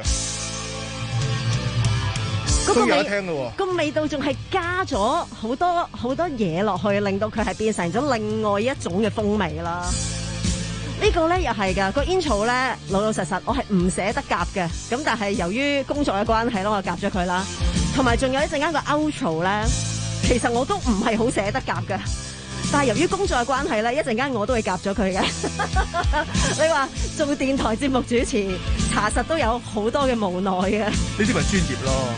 都有得聽咯喎！個味道仲係加咗好多好多嘢落去，令到佢係變成咗另外一種嘅風味啦。呢個咧又係㗎，個 intro 咧老老實實，我係唔捨得夾嘅，咁但係由於工作嘅關係咯，我夾咗佢啦。同埋仲有一陣間個 outro 咧，其實我都唔係好捨得夾嘅，但係由於工作嘅關係咧，一陣間我都會夾咗佢嘅。你話做電台節目主持，查實都有好多嘅無奈嘅。呢啲咪專業咯。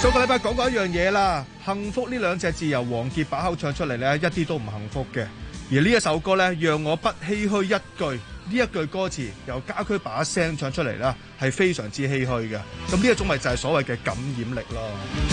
上個禮拜講過一樣嘢啦，幸福呢兩隻字由王傑把口唱出嚟咧，一啲都唔幸福嘅。而呢一首歌咧，讓我不唏噓一句，呢一句歌詞由家駒把聲唱出嚟啦，係非常之唏噓嘅。咁呢一種咪就係所謂嘅感染力咯。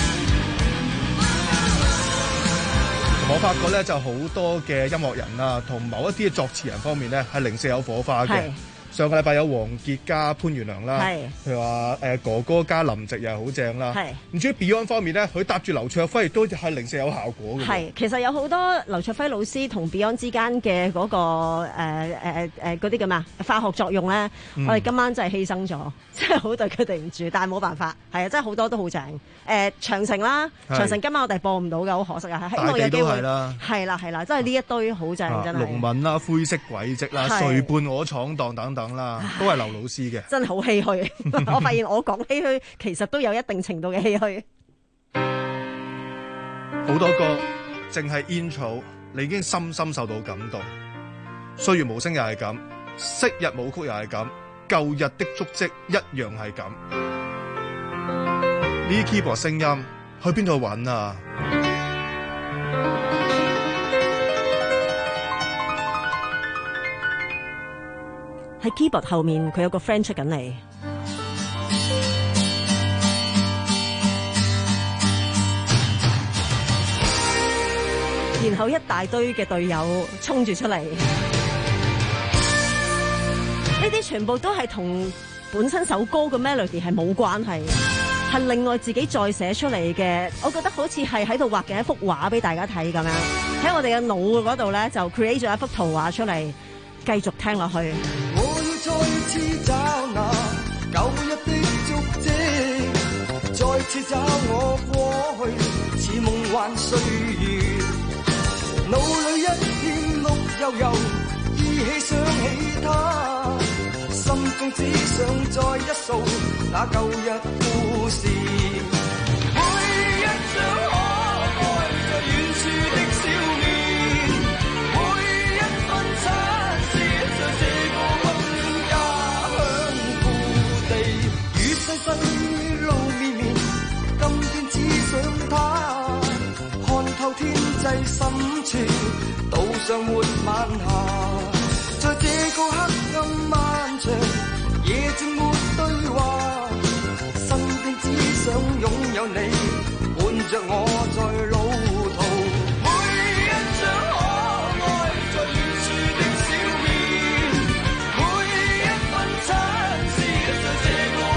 我發覺咧就好多嘅音樂人啊，同某一啲嘅作詞人方面咧係零舍有火花嘅。上個禮拜有王傑加潘源良啦，譬如話誒哥哥加林夕又係好正啦。唔至於 Beyond 方面咧，佢搭住劉卓輝亦都係零舍有效果嘅。 係，其實有好多劉卓輝老師同 Beyond 之間嘅嗰、嗰個誒誒誒嗰啲叫咩啊化學作用咧，嗯、我哋今晚真係犧牲咗，真係好對佢哋唔住，但係冇辦法，係啊，真係好多都好正。誒、呃、長城啦，長城今晚我哋播唔到㗎，好可惜啊！希望有機會。啦，係啦係啦，真係呢一堆好正，啊、真係。 龍敏啦、灰色軌跡啦、誰伴我闖蕩等等啦，都係劉老師嘅。真係好唏噓，我發現我講唏噓，其實都有一定程度嘅唏噓。好多歌淨係煙草，你已經深深受到感動。歲月無聲又係咁，昔日舞曲又係咁，舊日的足跡一樣係咁。呢啲 keyboard 聲音去邊度揾啊？ 喺 keyboard 後面，佢有個 friend 出緊嚟，然後一大堆嘅隊友衝住出嚟，呢啲全部都係同本身首歌嘅 melody 係冇關係，係另外自己再寫出嚟嘅。我覺得好似係喺度畫嘅一幅畫俾大家睇咁樣，喺我哋嘅腦嗰度咧就 create 咗一幅圖畫出嚟，繼續聽落去。 再次找那舊日的足跡，再次找我過去似夢幻歲月，腦裏一片綠油油，依稀想起他，心中只想再一掃那舊日故事，每一張可愛在遠處的笑面，每一分親切在這個細路綿綿，今天只想他看透天際深處，島上沒晚霞，在這個黑暗漫長，夜靜沒對話，身邊只想擁有你，伴着我在路途，每一張可愛在遠處的笑面，每一分親切在這個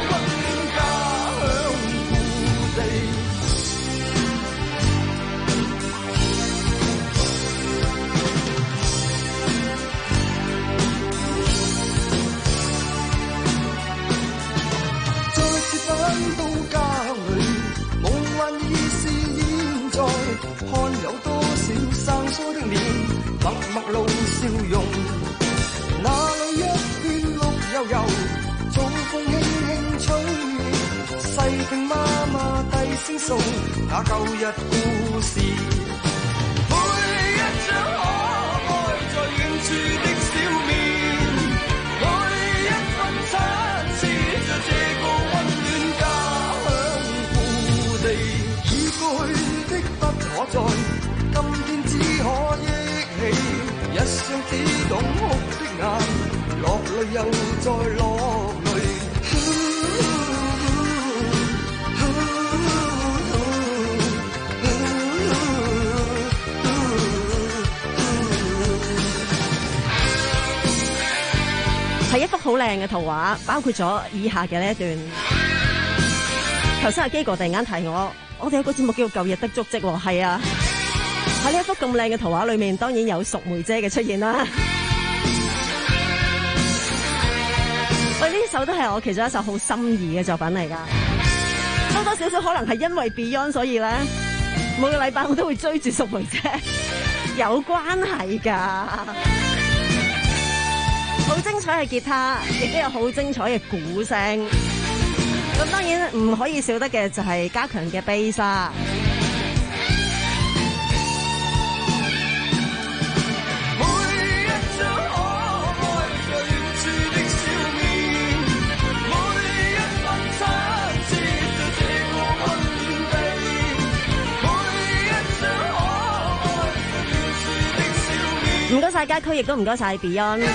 看有多少生疏的臉，默默露笑容，那裏一片綠油油，早風輕輕吹，細聽媽媽低聲訴那舊日故事，每一張可愛在遠處的笑面，每一分親切在這個溫暖家鄉故地，已過去可在今天只可憶起，一雙只懂哭的眼，落淚又再落淚。係一幅好靚嘅圖畫，包括咗以下嘅呢一段。頭先阿基哥突然間提我。我哋有個節目叫做《舊日的足跡》喎，係啊，喺呢一幅咁靚嘅圖畫裏面，當然有淑梅姐嘅出現啦。喂，呢首都係我其中一首好心儀嘅作品嚟㗎，多多少少可能係因為 Beyond， 所以咧每個禮拜我都會追住淑梅姐，有關係㗎。好精彩嘅吉他，亦都有好精彩嘅鼓聲。咁當然唔可以少得嘅就係加強嘅 bass 啦。 晒家駒，亦都唔該晒 Beyond。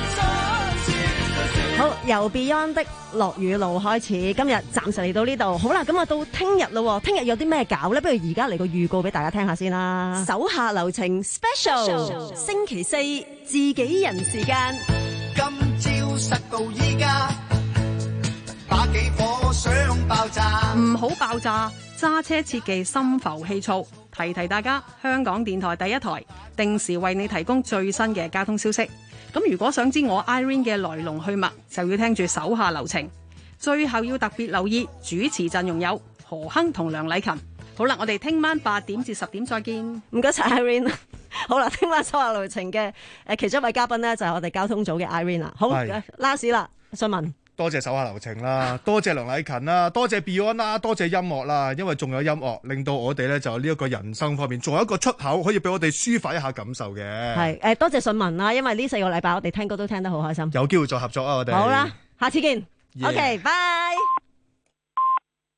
好，由 Beyond 的落雨路開始，今日暫時嚟到呢度。好啦，咁啊到聽日咯，聽日有啲咩搞咧？不如而家嚟個預告俾大家聽下先啦。手下留情 Special， 星期四自己人時間。 今朝實到依家，把幾火想爆炸， 唔好爆炸，揸車切忌心浮氣躁。提提大家，香港電台第一台定時為你提供最新嘅交通消息。咁如果想知我 Irene 嘅來龍去脈，就要聽住手下留情。最後要特別留意主持陣容有何亨同梁禮勤。好啦，我哋聽晚八點至十點再見。 唔該晒 Irene。好啦，聽晚手下留情嘅誒其中一位嘉賓呢，就係我哋交通組嘅 Irene 啦。好 ，last 啦，信文。 多謝手下留情啦，多謝梁禮勤啦，多謝 Beyond 啦，多謝音樂啦，因為仲有音樂令到我哋咧就呢一個人生方面仲有一個出口，可以俾我哋抒發一下感受嘅。 係誒，多謝信文啦，因為呢四個禮拜我哋聽歌都聽得好開心。 有機會再合作啊，我哋。 好啦，下次見。 Yeah. OK，拜。